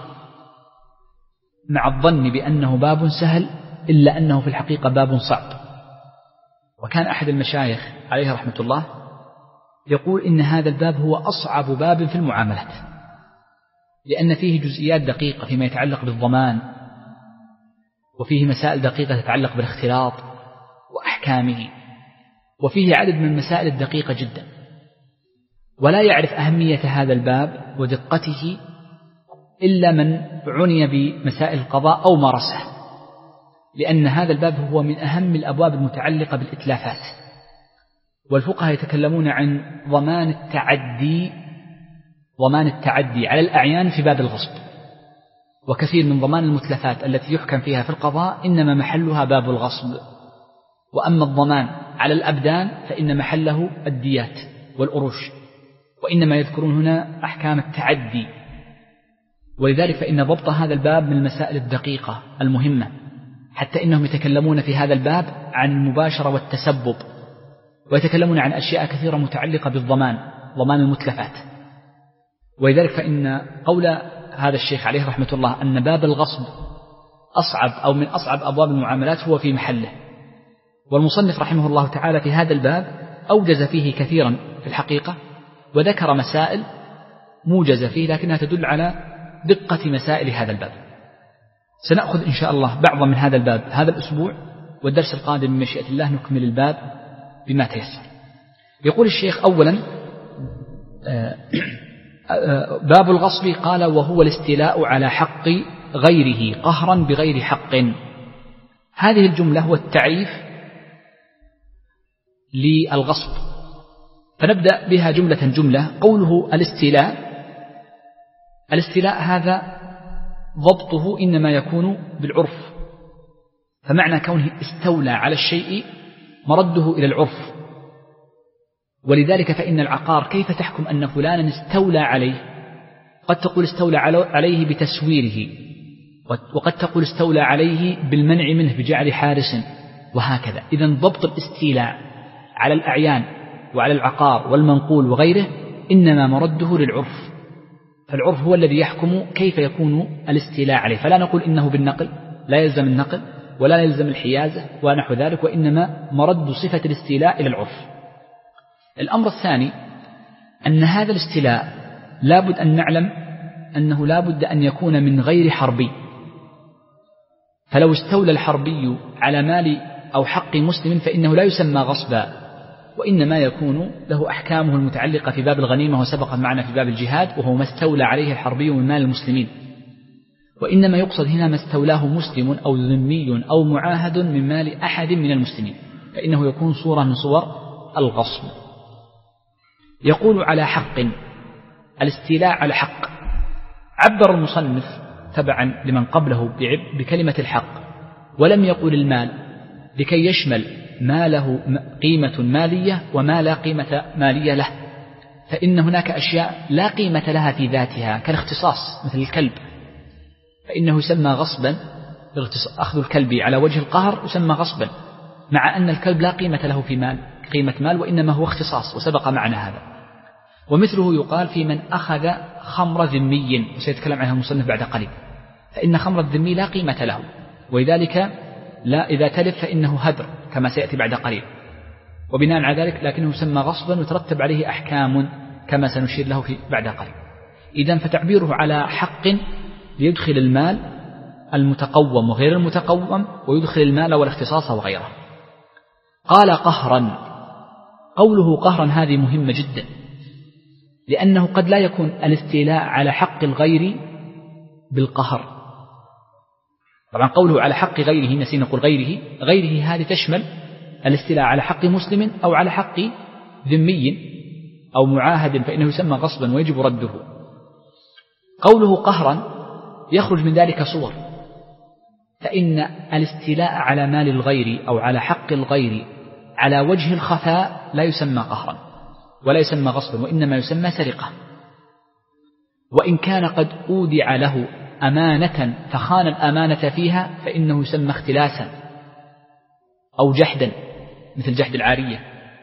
مع الظن بأنه باب سهل إلا أنه في الحقيقة باب صعب. وكان أحد المشايخ عليه رحمة الله يقول إن هذا الباب هو أصعب باب في المعاملات، لأن فيه جزئيات دقيقة فيما يتعلق بالضمان، وفيه مسائل دقيقة تتعلق بالاختلاط وأحكامه، وفيه عدد من المسائل الدقيقة جدا، ولا يعرف أهمية هذا الباب ودقته إلا من عني بمسائل القضاء أو مارسه، لأن هذا الباب هو من أهم الأبواب المتعلقة بالإتلافات. والفقهاء يتكلمون عن ضمان التعدي ضمان التعدي على الأعيان في باب الغصب، وكثير من ضمان المتلفات التي يحكم فيها في القضاء إنما محلها باب الغصب. وأما الضمان على الأبدان فإن محله الديات والأروش، وإنما يذكرون هنا أحكام التعدي. ولذلك فإن ضبط هذا الباب من المسائل الدقيقة المهمة، حتى إنهم يتكلمون في هذا الباب عن المباشرة والتسبب، ويتكلمون عن أشياء كثيرة متعلقة بالضمان، ضمان المتلفات. ولذلك فإن قول هذا الشيخ عليه رحمة الله أن باب الغصب أصعب أو من أصعب أبواب المعاملات هو في محله. والمصنف رحمه الله تعالى في هذا الباب أوجز فيه كثيرا في الحقيقة، وذكر مسائل موجزة فيه لكنها تدل على دقة مسائل هذا الباب. سنأخذ إن شاء الله بعضا من هذا الباب هذا الأسبوع، والدرس القادم من مشيئة الله نكمل الباب بما تيسر. يقول الشيخ أولا باب الغصب، قال وهو الاستيلاء على حق غيره قهرا بغير حق. هذه الجملة هو التعريف للغصب، فنبدأ بها جملة جملة. قوله الاستيلاء، الاستيلاء هذا ضبطه إنما يكون بالعرف، فمعنى كونه استولى على الشيء مرده إلى العرف. ولذلك فإن العقار كيف تحكم أن فلانا استولى عليه؟ قد تقول استولى عليه بتسويره، وقد تقول استولى عليه بالمنع منه بجعل حارس، وهكذا. إذن ضبط الاستيلاء على الأعيان وعلى العقار والمنقول وغيره إنما مرده للعرف، فالعرف هو الذي يحكم كيف يكون الاستيلاء عليه. فلا نقول إنه بالنقل، لا يلزم النقل ولا يلزم الحيازة ونحو ذلك، وإنما مرد صفة الاستيلاء إلى العرف. الأمر الثاني أن هذا الاستيلاء لابد أن نعلم أنه لابد أن يكون من غير حربي، فلو استولى الحربي على مال أو حق مسلم فإنه لا يسمى غصبا، وإنما يكون له أحكامه المتعلقة في باب الغنيمة، وسبق معنا في باب الجهاد، وهو ما استولى عليه الحربي من مال المسلمين. وإنما يقصد هنا ما استولاه مسلم أو ذمي أو معاهد من مال أحد من المسلمين، فإنه يكون صورة من صور الغصب. يقول على حق، الاستيلاء على حق. عبر المصنف تبعا لمن قبله بكلمة الحق، ولم يقل المال لكي يشمل ما له قيمة مالية وما لا قيمة مالية له، فإن هناك أشياء لا قيمة لها في ذاتها كالاختصاص مثل الكلب، فإنه يسمى غصبا، أخذ الكلب على وجه القهر يسمى غصبا، مع أن الكلب لا قيمة له في مال قيمة مال، وإنما هو اختصاص، وسبق معنا هذا. ومثله يقال في من أخذ خمر ذمي، وسيتكلم عنها المصنف بعد قليل، فإن خمر الذمي لا قيمة له، ولذلك لا إذا تلف فإنه هدر كما سيأتي بعد قليل. وبناء على ذلك لكنه يسمى غصبا وترتب عليه أحكام كما سنشير له في بعد قليل. إذن فتعبيره على حق ليدخل المال المتقوم وغير المتقوم، ويدخل المال والاختصاص وغيره. قال قهرا. قوله قهرا هذه مهمة جدا، لأنه قد لا يكون الاستيلاء على حق الغير بالقهر. طبعا قوله على حق غيره، نسينا نقول غيره، غيره هذه تشمل الاستيلاء على حق مسلم أو على حق ذمي أو معاهد، فإنه يسمى غصبا ويجب رده. قوله قهرا يخرج من ذلك صور، فإن الاستيلاء على مال الغير أو على حق الغير على وجه الخفاء لا يسمى قهرا ولا يسمى غصبا، وإنما يسمى سرقة. وإن كان قد أودع له أمانة فخان الأمانة فيها فإنه يسمى اختلاسا أو جحدا مثل جحد العارية.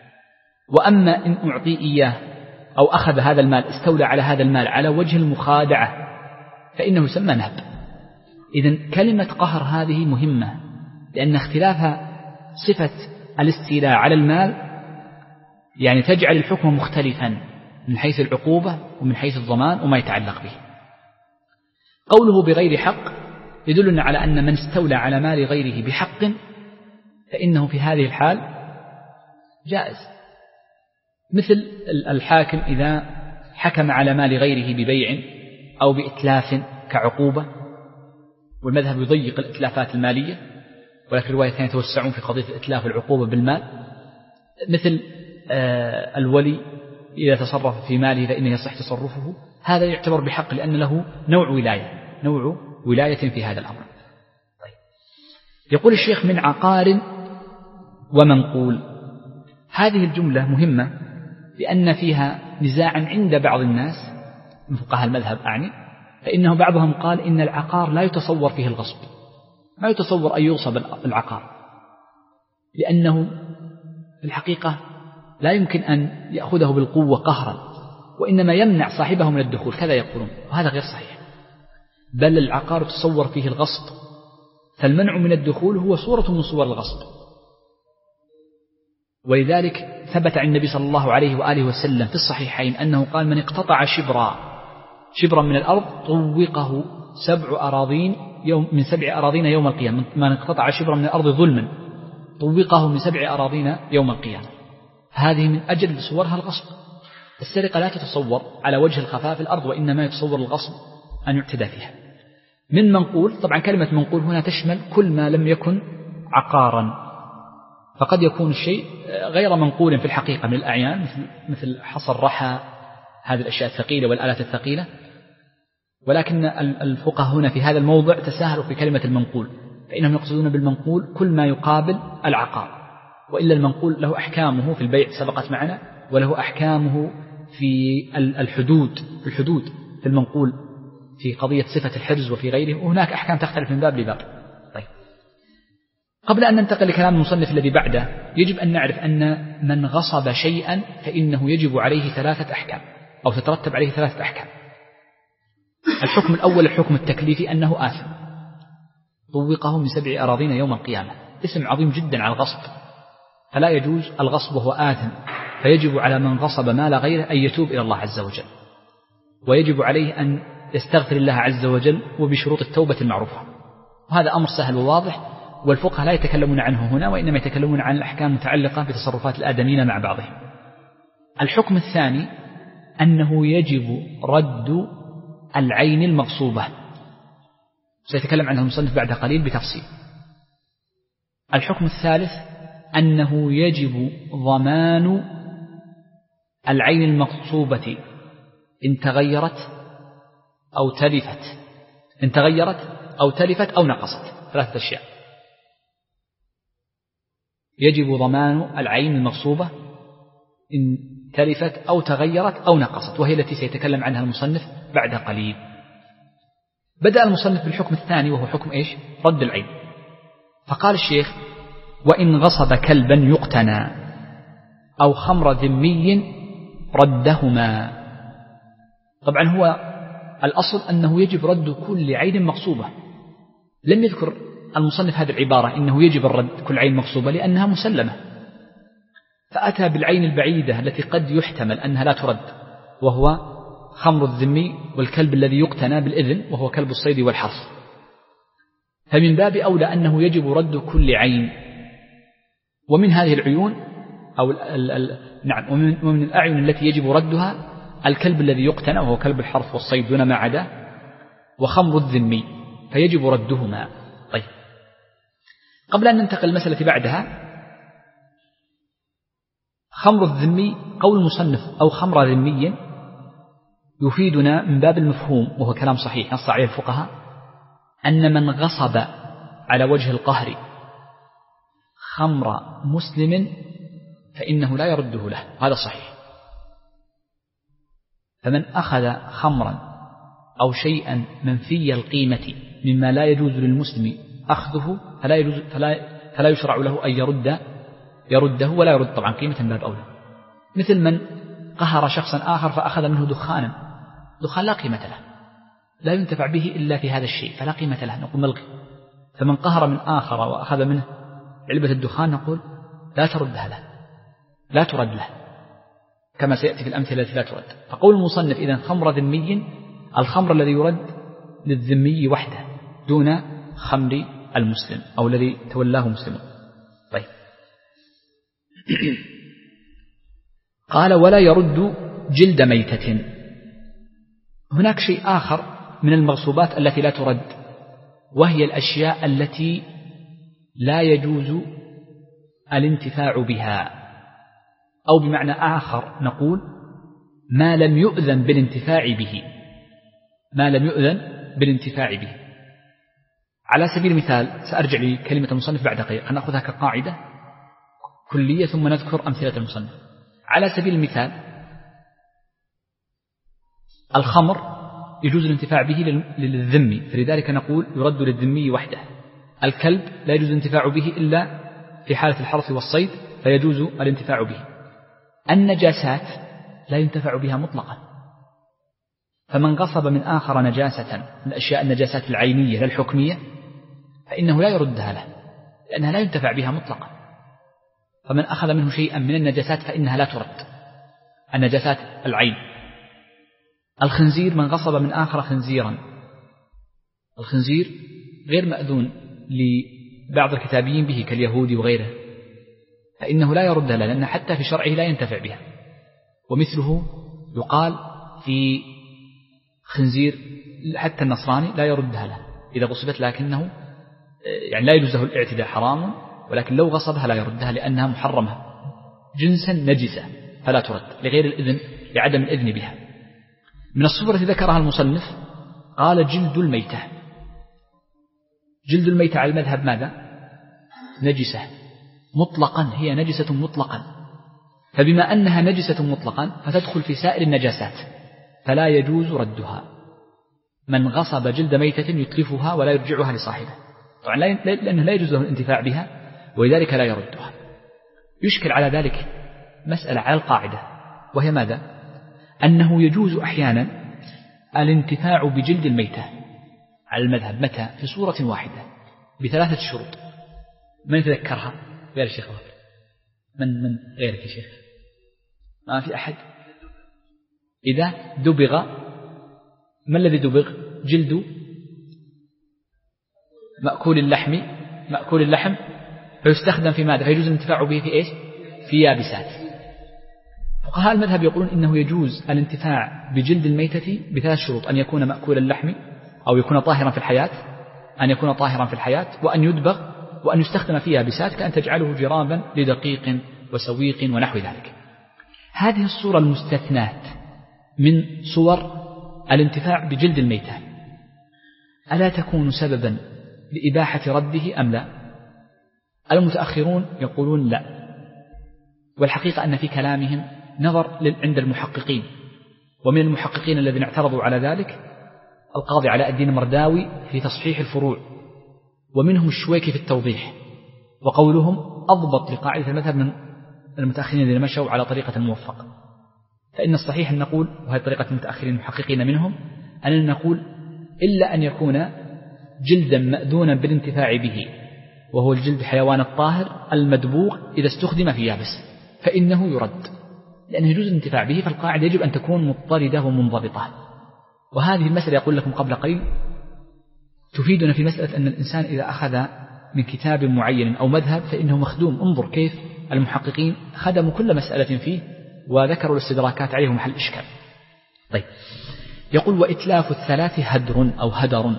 وأما إن أعطي إياه أو أخذ هذا المال استولى على هذا المال على وجه المخادعة فإنه يسمى نهب. إذن كلمة قهر هذه مهمة، لأن اختلاف صفة الاستيلاء على المال يعني تجعل الحكم مختلفا من حيث العقوبة ومن حيث الضمان وما يتعلق به. قوله بغير حق يدلنا على أن من استولى على مال غيره بحق فإنه في هذه الحال جائز، مثل الحاكم إذا حكم على مال غيره ببيع أو بإتلاف كعقوبة، والمذهب يضيق الإتلافات المالية، ولكن روايتين يتوسعون في قضية الإتلاف والعقوبة بالمال، مثل الولي إذا تصرف في ماله فإنه يصح تصرفه، هذا يعتبر بحق لأن له نوع ولاية نوع ولاية في هذا الأمر. طيب. يقول الشيخ من عقار ومنقول. هذه الجملة مهمة لأن فيها نزاعا عند بعض الناس من فقهاء المذهب أعني، فإنه بعضهم قال إن العقار لا يتصور فيه الغصب، ما يتصور أن يغصب العقار، لأنه في الحقيقة لا يمكن أن يأخذه بالقوة قهرا، وإنما يمنع صاحبه من الدخول، كذا يقولون، وهذا غير صحيح. بل العقار تصور فيه الغصب، فالمنع من الدخول هو صورة من صور الغصب. ولذلك ثبت عن النبي صلى الله عليه وآله وسلم في الصحيحين أنه قال من اقتطع شبرا شبرا من الأرض طوقه سبع أراضين يوم من سبع أراضين يوم القيامة. من اقتطع شبرا من الأرض ظلما طوقه من سبع أراضين يوم القيامة. هذه من أجل صورها الغصب. السرقة لا تتصور على وجه الخفاء في الأرض، وإنما يتصور الغصب أن يعتدى فيها. من منقول، طبعا كلمة منقول هنا تشمل كل ما لم يكن عقارا، فقد يكون الشيء غير منقول في الحقيقة من الأعيان، مثل مثل حصى الرحى، هذه الأشياء الثقيلة والآلات الثقيلة، ولكن الفقهاء هنا في هذا الموضع تساهلوا في كلمة المنقول، فإنهم يقصدون بالمنقول كل ما يقابل العقار، وإلا المنقول له أحكامه في البيع سبقت معنا، وله أحكامه في الحدود في الحدود في المنقول في قضية صفة الحرز وفي غيره، وهناك أحكام تختلف من باب لباب. طيب. قبل أن ننتقل لكلام المصنف الذي بعده، يجب أن نعرف أن من غصب شيئا فإنه يجب عليه ثلاثة أحكام أو تترتب عليه ثلاثة أحكام. الحكم الأول الحكم التكليفي أنه آثم، طوقه من سبع أراضين يوم القيامة، اسم عظيم جدا على الغصب، فلا يجوز الغصب وهو آثم، فيجب على من غصب مال غيره أن يتوب إلى الله عز وجل، ويجب عليه أن يستغفر الله عز وجل وبشروط التوبة المعروفة. وهذا أمر سهل وواضح، والفقهاء لا يتكلمون عنه هنا، وإنما يتكلمون عن الأحكام المتعلقة بتصرفات الآدميين مع بعضهم. الحكم الثاني أنه يجب رد العين المغصوبة، سيتكلم عنه المصنف بعد قليل بتفصيل. الحكم الثالث أنه يجب ضمان العين المغصوبة إن تغيرت أو تلفت إن تغيرت أو تلفت أو نقصت، ثلاثة أشياء. يجب ضمان العين المغصوبة إن تلفت أو تغيرت أو نقصت، وهي التي سيتكلم عنها المصنف بعد قليل. بدأ المصنف بالحكم الثاني وهو حكم إيش؟ رد العين. فقال الشيخ: وإن غصب كلبا يقتنى أو خمر ذمي ردهما. طبعا هو الأصل أنه يجب رد كل عين مغصوبة. لم يذكر المصنف هذه العبارة إنه يجب الرد كل عين مغصوبة لأنها مسلمة، فأتى بالعين البعيدة التي قد يحتمل أنها لا ترد، وهو خمر الذمي والكلب الذي يقتنى بالإذن وهو كلب الصيد والحرث. فمن باب أولى أنه يجب رد كل عين. ومن هذه العيون أو ال ال نعم ومن, ومن الأعين التي يجب ردها الكلب الذي يقتنى وهو كلب الحرث والصيد دون ما عدا، وخمر الذمي، فيجب ردهما. طيب، قبل أن ننتقل المسألة بعدها، خمر الذمي قول المصنف أو خمر ذمي يفيدنا من باب المفهوم، وهو كلام صحيح نص عليه الفقهاء، أن من غصب على وجه القهر خمر مسلم فإنه لا يرده له، هذا صحيح. فمن أخذ خمرا أو شيئا منفي القيمة مما لا يجوز للمسلم أخذه فلا, يجوز فلا, فلا يشرع له أن يرد يرده ولا يرد طبعا قيمة من باب أولى. مثل من قهر شخصا آخر فأخذ منه دخانا، دخان لا قيمة له، لا ينتفع به إلا في هذا الشيء فلا قيمة له، نقول ملغي. فمن قهر من آخر وأخذ منه علبة الدخان نقول لا تردها له، لا ترد له، كما سيأتي في الأمثلة التي لا ترد. فقول المصنف إذن خمر ذمي الخمر الذي يرد للذمي وحده دون خمر المسلم أو الذي تولاه مسلم. طيب، قال ولا يرد جلد ميتة. هناك شيء آخر من المغصوبات التي لا ترد، وهي الأشياء التي لا يجوز الانتفاع بها، أو بمعنى آخر نقول ما لم يؤذن بالانتفاع به، ما لم يؤذن بالانتفاع به. على سبيل المثال، سأرجع لكلمة المصنف بعد دقيقة، نأخذها كقاعدة كلية ثم نذكر أمثلة المصنف. على سبيل المثال، الخمر يجوز الانتفاع به للذمي، فلذلك نقول يرد للذمي وحده. الكلب لا يجوز الانتفاع به إلا في حالة الحرث والصيد فيجوز الانتفاع به. النجاسات لا ينتفع بها مطلقا، فمن غصب من آخر نجاسة من أشياء النجاسات العينية لا الحكمية فإنه لا يردها له، لأنها لا ينتفع بها مطلقا. فمن أخذ منه شيئا من النجاسات فإنها لا ترد، النجاسات العين. الخنزير من غصب من آخر خنزيرا، الخنزير غير مأذون لبعض الكتابيين به كاليهود وغيره، فإنه لا يردها له، لأن حتى في شرعه لا ينتفع بها. ومثله يقال في خنزير حتى النصراني لا يردها له إذا غصبت، لكنه يعني لا يجوز له الاعتداء، حرام، ولكن لو غصبها لا يردها لأنها محرمة جنسا نجسة فلا ترد لغير الإذن، لعدم الإذن بها. من الصور التي ذكرها المصنف قال جلد الميتة. جلد الميتة على المذهب ماذا؟ نجسة مطلقا، هي نجسة مطلقا، فبما أنها نجسة مطلقا فتدخل في سائر النجاسات فلا يجوز ردها. من غصب جلد ميتة يتلفها ولا يرجعها لصاحبه، طبعا لأنه لا يجوز له الانتفاع بها ولذلك لا يردها. يشكل على ذلك مسألة على القاعدة، وهي ماذا؟ أنه يجوز أحيانا الانتفاع بجلد الميتة على المذهب، متى؟ في صورة واحدة بثلاثة شروط. من يتذكرها غير الشيخ وهب؟ من من غيرك يا شيخ؟ ما في أحد؟ إذا دبغ، ما الذي دبغ؟ جلد مأكول اللحم، مأكول اللحم فيستخدم في ماذا؟ فيجوز الانتفاع به في إيش؟ في يابسات. فقهاء المذهب يقولون إنه يجوز الانتفاع بجلد الميتة بثلاث شروط: أن يكون مأكول اللحم، أو يكون طاهرا في الحياة، أن يكون طاهرا في الحياة، وأن يدبغ، وأن يستخدم في يابسات كأن تجعله جرابا لدقيق وسويق ونحو ذلك. هذه الصورة المستثنات من صور الانتفاع بجلد الميتة ألا تكون سببا لإباحة رده أم لا؟ المتأخرون يقولون لا، والحقيقة أن في كلامهم نظر عند المحققين، ومن المحققين الذين اعترضوا على ذلك القاضي علاء الدين المرداوي في تصحيح الفروع، ومنهم الشويكي في التوضيح. وقولهم أضبط لقاعدة المذهب من المتأخرين الذين مشوا على طريقة موفقة. فإن الصحيح أن نقول، وهي طريقة المتأخرين المحققين منهم، أن نقول إلا أن يكون جلدا مأذونا بالانتفاع به، وهو الجلد حيوان الطاهر المدبوغ إذا استخدم في يابس، فإنه يرد، لأنه يجوز الانتفاع به، فالقاعدة يجب أن تكون مضطردة ومنضبطة. وهذه المسألة يقول لكم قبل قليل تفيدنا في مسألة أن الإنسان إذا أخذ من كتاب معين أو مذهب فإنه مخدوم. انظر كيف المحققين خدموا كل مسألة فيه وذكروا الاستدراكات عليه محل إشكال. طيب، يقول وإتلاف الثلاث هدر أو هدر.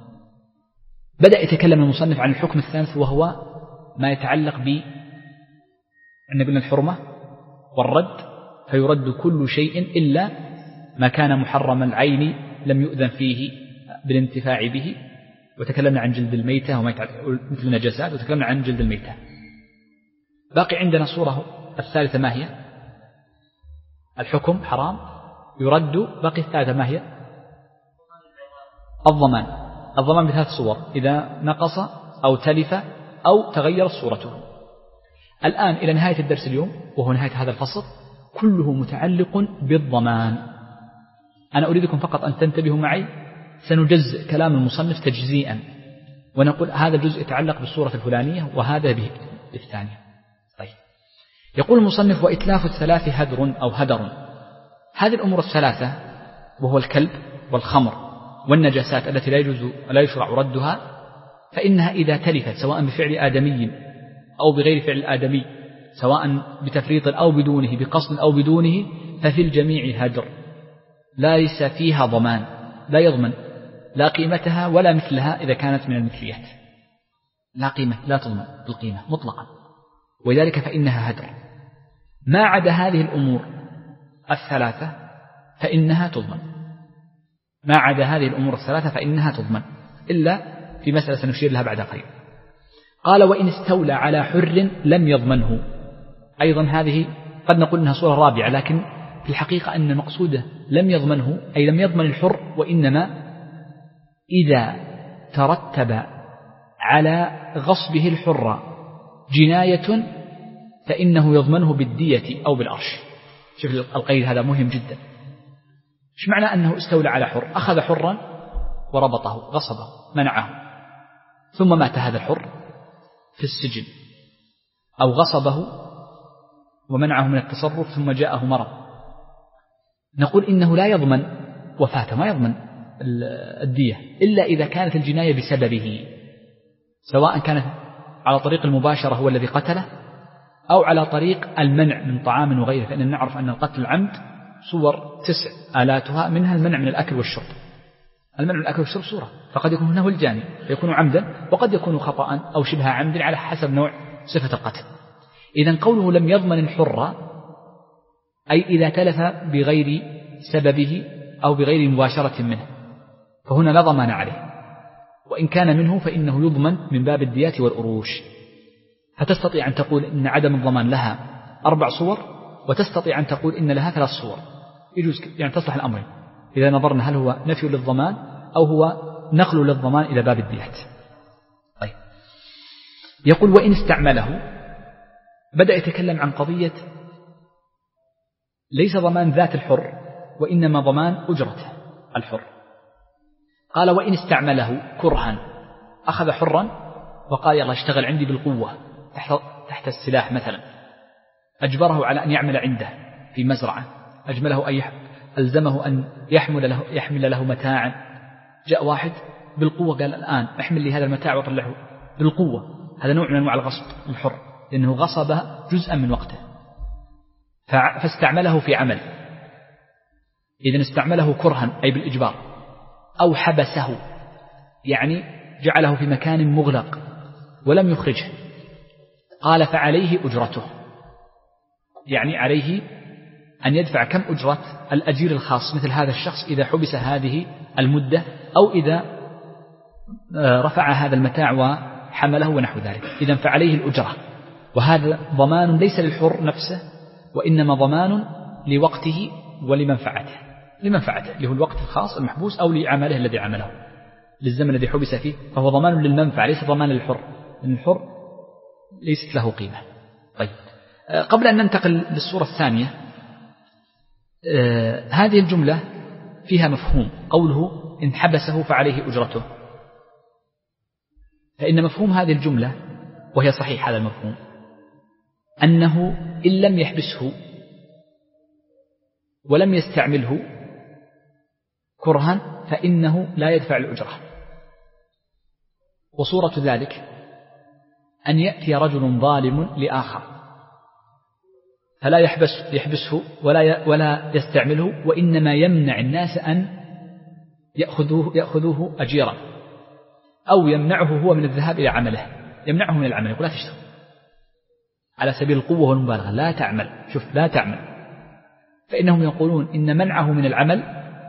بدأ يتكلم المصنف عن الحكم الثالث، وهو ما يتعلق ب عندنا قلنا الحرمة والرد، فيرد كل شيء إلا ما كان محرم العين لم يؤذن فيه بالانتفاع به. وتكلمنا عن جلد الميتة وما مثل النجاسات، وتكلمنا عن جلد الميتة. باقي عندنا صورة الثالثة ما هي؟ الحكم حرام يرد. باقي الثالثة ما هي؟ الضمان. الضمان بثلاث صور: إذا نقص أو تلف أو تغير صورته. الآن إلى نهاية الدرس اليوم، وهو نهاية هذا الفصل، كله متعلق بالضمان. أنا أريدكم فقط أن تنتبهوا معي، سنجزء كلام المصنف تجزيئا، ونقول هذا الجزء يتعلق بالصورة الفلانية وهذا به بالثانية. طيب، يقول المصنف وإتلاف الثلاث هدر أو هدر. هذه الأمور الثلاثة، وهو الكلب والخمر والنجاسات التي لا يجوز لا يشرع ردها، فإنها إذا تلفت سواء بفعل آدمي أو بغير فعل آدمي، سواء بتفريط أو بدونه، بقصد أو بدونه، ففي الجميع هدر، ليس فيها ضمان، لا يضمن لا قيمتها ولا مثلها إذا كانت من المثليات، لا قيمة لا تضمن بالقيمة مطلقا، ولذلك فإنها هدر. ما عدا هذه الأمور الثلاثة فإنها تضمن، ما عدا هذه الأمور الثلاثة فإنها تضمن، إلا في مسألة سنشير لها بعد قليل. قال وإن استولى على حر لم يضمنه. أيضا هذه قد نقول أنها صورة رابعة، لكن في الحقيقة أن مقصوده لم يضمنه أي لم يضمن الحر، وإنما إذا ترتب على غصبه الحر جناية فإنه يضمنه بالدية أو بالأرش. شوف القيد هذا مهم جدا. إيش معنى أنه استولى على حر؟ أخذ حرا وربطه، غصبه، منعه، ثم مات هذا الحر في السجن، أو غصبه ومنعه من التصرف ثم جاءه مرض، نقول إنه لا يضمن وفاته، ما يضمن الدية إلا إذا كانت الجناية بسببه، سواء كانت على طريق المباشرة هو الذي قتله، أو على طريق المنع من طعام وغيره، فإننا نعرف أن القتل العمد صور تسع آلاتها، منها المنع من الأكل والشرب. المنع من الأكل والشرب صورة، فقد يكون هنا هو الجاني فيكون عمدا، وقد يكون خطأ أو شبه عمد على حسب نوع صفة القتل. إذن قوله لم يضمن الحر أي إذا تلف بغير سببه أو بغير مباشرة منه، فهنا لا ضمان عليه، وإن كان منه فإنه يضمن من باب الديات والأروش. فتستطيع أن تقول إن عدم الضمان لها أربع صور، وتستطيع أن تقول إن لها ثلاث صور، يجوز يعني تصلح الأمرين إذا نظرنا هل هو نفي للضمان أو هو نقل للضمان إلى باب الديات. طيب، يقول وإن استعمله. بدأ يتكلم عن قضية ليس ضمان ذات الحر، وإنما ضمان أجرته الحر. قال وإن استعمله كرها، أخذ حرا وقال يلا اشتغل عندي بالقوة تحت السلاح مثلا، أجبره على أن يعمل عنده في مزرعة، أجمله أن ألزمه أن يحمل له, يحمل له متاعا. جاء واحد بالقوة قال الآن احمل لي هذا المتاع وطلعه بالقوة، هذا نوع من أنواع الغصب الحر، لأنه غصب جزءا من وقته فاستعمله في عمل. إذن استعمله كرها أي بالإجبار، أو حبسه يعني جعله في مكان مغلق ولم يخرجه. قال فعليه أجرته، يعني عليه أن يدفع كم أجرة الأجير الخاص مثل هذا الشخص إذا حبس هذه المدة، أو إذا رفع هذا المتاع وحمله ونحو ذلك. إذن فعليه الأجرة، وهذا ضمان ليس للحر نفسه، وإنما ضمان لوقته ولمنفعته، لمنفعته اللي هو الوقت الخاص المحبوس، أو لعمله الذي عمله للزمن الذي حبس فيه، فهو ضمان للمنفعة ليس ضمان للحر، لأن الحر ليست له قيمة. طيب، قبل أن ننتقل للصورة الثانية، هذه الجملة فيها مفهوم، قوله إن حبسه فعليه أجرته، فإن مفهوم هذه الجملة، وهي صحيح هذا المفهوم، أنه إن لم يحبسه ولم يستعمله كرها فإنه لا يدفع الأجرة. وصورة ذلك أن يأتي رجل ظالم لآخر فلا يحبس يحبسه ولا ولا يستعمله، وإنما يمنع الناس أن يأخذوه يأخذوه أجيرا، أو يمنعه هو من الذهاب إلى عمله، يمنعه من العمل، يقول لا تشتغل، على سبيل القوة والمبالغة، لا تعمل، شوف لا تعمل. فإنهم يقولون إن منعه من العمل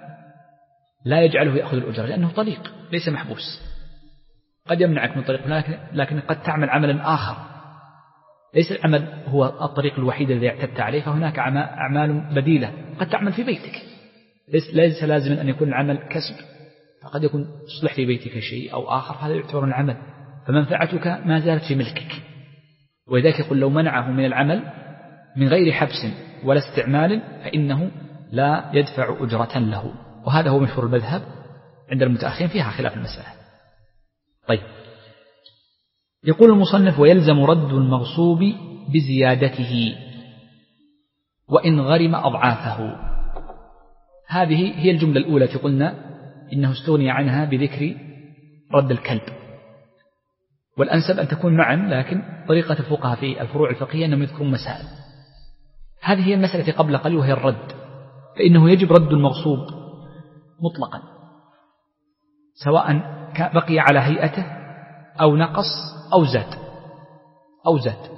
لا يجعله يأخذ الأجرة، لأنه طليق ليس محبوس. قد يمنعك من طريق، لكن, لكن قد تعمل عملا آخر، ليس العمل هو الطريق الوحيد الذي اعتدت عليه، فهناك أعمال بديلة قد تعمل في بيتك، ليس, ليس لازم أن يكون العمل كسب، فقد يكون تصلح في بيتك شيء أو آخر، هذا يعتبر العمل، فمنفعتك ما زالت في ملكك. ولذلك يقول لو منعه من العمل من غير حبس ولا استعمال فإنه لا يدفع أجرة له. وهذا هو مشهور المذهب عند المتأخرين، فيها خلاف المسألة. طيب، يقول المصنف ويلزم رد المغصوب بزيادته وإن غرم أضعافه. هذه هي الجملة الأولى التي قلنا إنه استغني عنها بذكر رد الكلب، والأنسب أن تكون معا، لكن طريقة الفقهاء في الفروع الفقهية أنهم يذكرون مسائل. هذه هي المسألة التي قبل قليل وهي الرد، فإنه يجب رد المغصوب مطلقا، سواء بقي على هيئته أو نقص أو زاد أو زاد.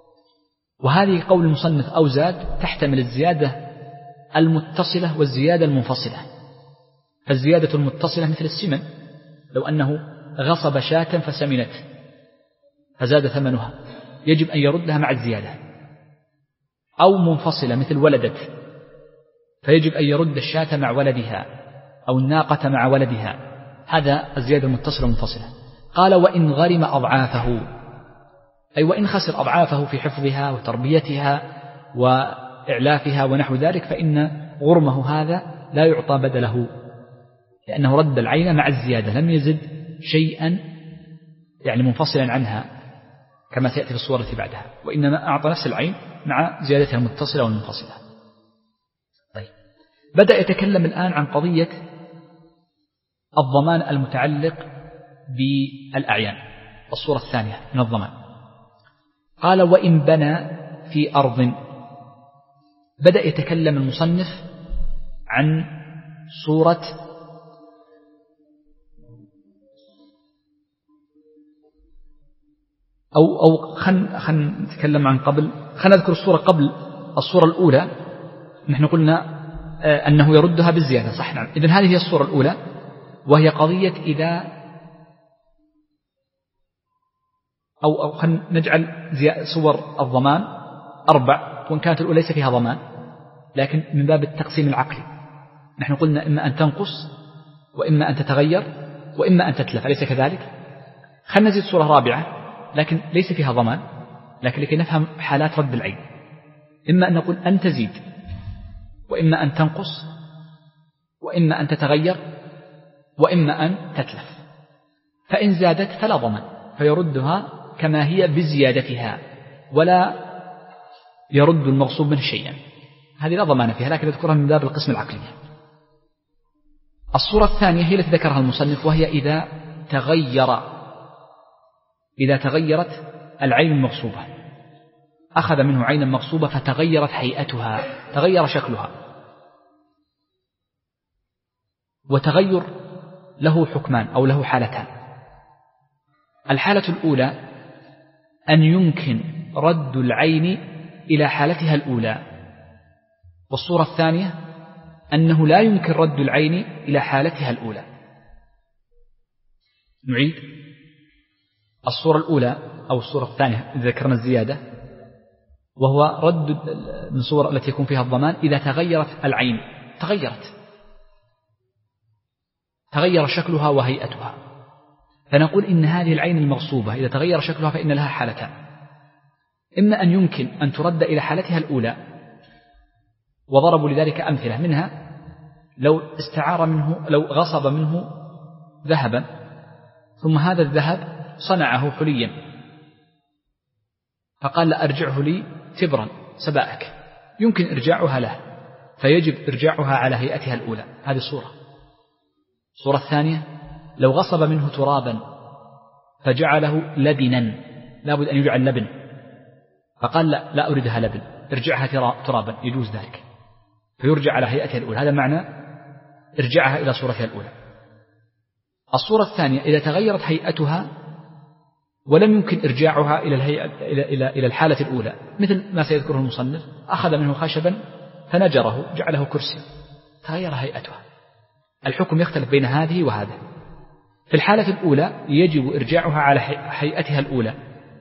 وهذه قول المصنف أو زاد تحتمل الزيادة المتصلة والزيادة المنفصلة. فالزيادة المتصلة مثل السمن، لو أنه غصب شاة فسمنت فزاد ثمنها يجب أن يردها مع الزيادة، أو منفصلة مثل ولدت فيجب أن يرد الشاة مع ولدها أو الناقة مع ولدها، هذا الزيادة المتصلة والمنفصلة. قال وإن غرم أضعافه، أي وإن خسر أضعافه في حفظها وتربيتها وإعلافها ونحو ذلك، فإن غرمه هذا لا يعطى بدله، لأنه رد العين مع الزيادة، لم يزد شيئا يعني منفصلا عنها كما سيأتي في الصورة التي بعدها، وإنما أعطى نفس العين مع زيادتها المتصلة والمنفصلة. طيب، بدأ يتكلم الآن عن قضية الضمان المتعلق بالأعيان، الصورة الثانية من الضمان. قال وإن بنى في أرض. بدأ يتكلم المصنف عن صورة أو أو خن خن نتكلم عن قبل خن نذكر الصورة قبل الصورة الأولى. نحن قلنا أنه يردها بالزيادة، صح؟ نعم. إذن هذه هي الصورة الأولى، وهي قضية إذا أو أو خن نجعل صور الضمان أربع، وإن كانت الأولى ليس فيها ضمان لكن من باب التقسيم العقلي. نحن قلنا إما أن تنقص وإما أن تتغير وإما أن تتلف، أليس كذلك؟ خل نزيد صورة رابعة لكن ليس فيها ضمان، لكن لكي نفهم حالات رد العين، إما أن نقول أن تزيد وإما أن تنقص وإما أن تتغير وإما أن تتلف. فإن زادت فلا ضمان، فيردها كما هي بزيادتها ولا يرد المغصوب منه شيئا، هذه لا ضمان فيها، لكن نذكرها من باب القسم العقلي. الصورة الثانية هي التي ذكرها المصنف، وهي إذا تغير إذا تغيرت العين المغصوبة، أخذ منه عينا مغصوبة فتغيرت هيئتها، تغير شكلها. وتغير له حكمان أو له حالتان. الحالة الأولى أن يمكن رد العين إلى حالتها الأولى، والصورة الثانية أنه لا يمكن رد العين إلى حالتها الأولى. نعيد الصورة الأولى أو الصورة الثانية ذكرنا الزيادة، وهو رد من صور التي يكون فيها الضمان إذا تغيرت العين، تغيرت تغير شكلها وهيئتها، فنقول إن هذه العين المغصوبة إذا تغير شكلها فإن لها حالتان، إما أن يمكن أن ترد إلى حالتها الأولى، وضربوا لذلك أمثلة، منها لو استعار منه لو غصب منه ذهبا ثم هذا الذهب صنعه حليا فقال لا أرجعه لي تبرا سبائك، يمكن إرجاعها له، فيجب إرجاعها على هيئتها الأولى. هذه صورة. الصورة الثانية لو غصب منه ترابا فجعله لبنا، لابد أن يجعل لبن، فقال لا لا أريدها لبن، ارجعها ترابا، يجوز ذلك، فيرجع على هيئتها الأولى. هذا معنى ارجعها إلى صورتها الأولى. الصورة الثانية إذا تغيرت هيئتها ولم يمكن إرجاعها إلى الهيئة إلى إلى إلى الحالة الأولى، مثل ما سيذكره المصنف، أخذ منه خشبا فنجره جعله كرسي، تغير هيئتها. الحكم يختلف بين هذه وهذا. في الحالة الأولى يجب إرجاعها على هيئتها الأولى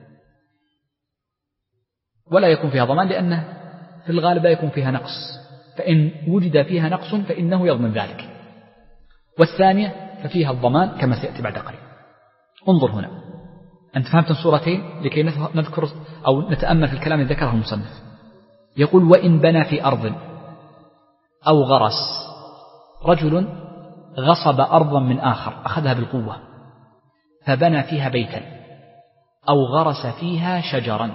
ولا يكون فيها ضمان، لأنه في الغالب لا يكون فيها نقص، فإن وجد فيها نقص فإنه يضمن ذلك. والثانية ففيها الضمان كما سيأتي بعد قليل. انظر هنا، أنت فهمت الصورتين لكي نذكر أو نتأمل في الكلام الذي ذكره المصنف. يقول وإن بنى في أرض أو غرس، رجل غصب أرضا من آخر أخذها بالقوة فبنى فيها بيتا أو غرس فيها شجرا.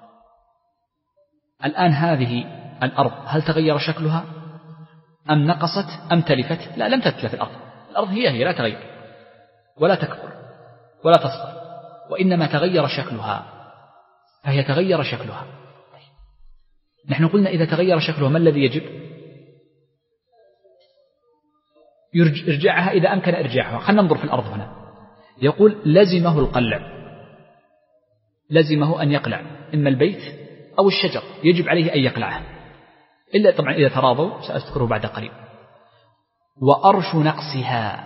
الآن هذه الأرض هل تغير شكلها أم نقصت أم تلفت؟ لا، لم تتلف الأرض، الأرض هي هي لا تغير ولا تكبر ولا تصغر، وإنما تغير شكلها، فهي تغير شكلها. نحن قلنا إذا تغير شكلها ما الذي يجب؟ يرجعها إذا أمكن إرجاعها. خلينا ننظر في الأرض هنا. يقول لزمه القلع، لزمه أن يقلع إما البيت أو الشجر، يجب عليه أن يقلعه، إلا طبعا إذا تراضوا، سأذكره بعد قليل. وأرش نقصها،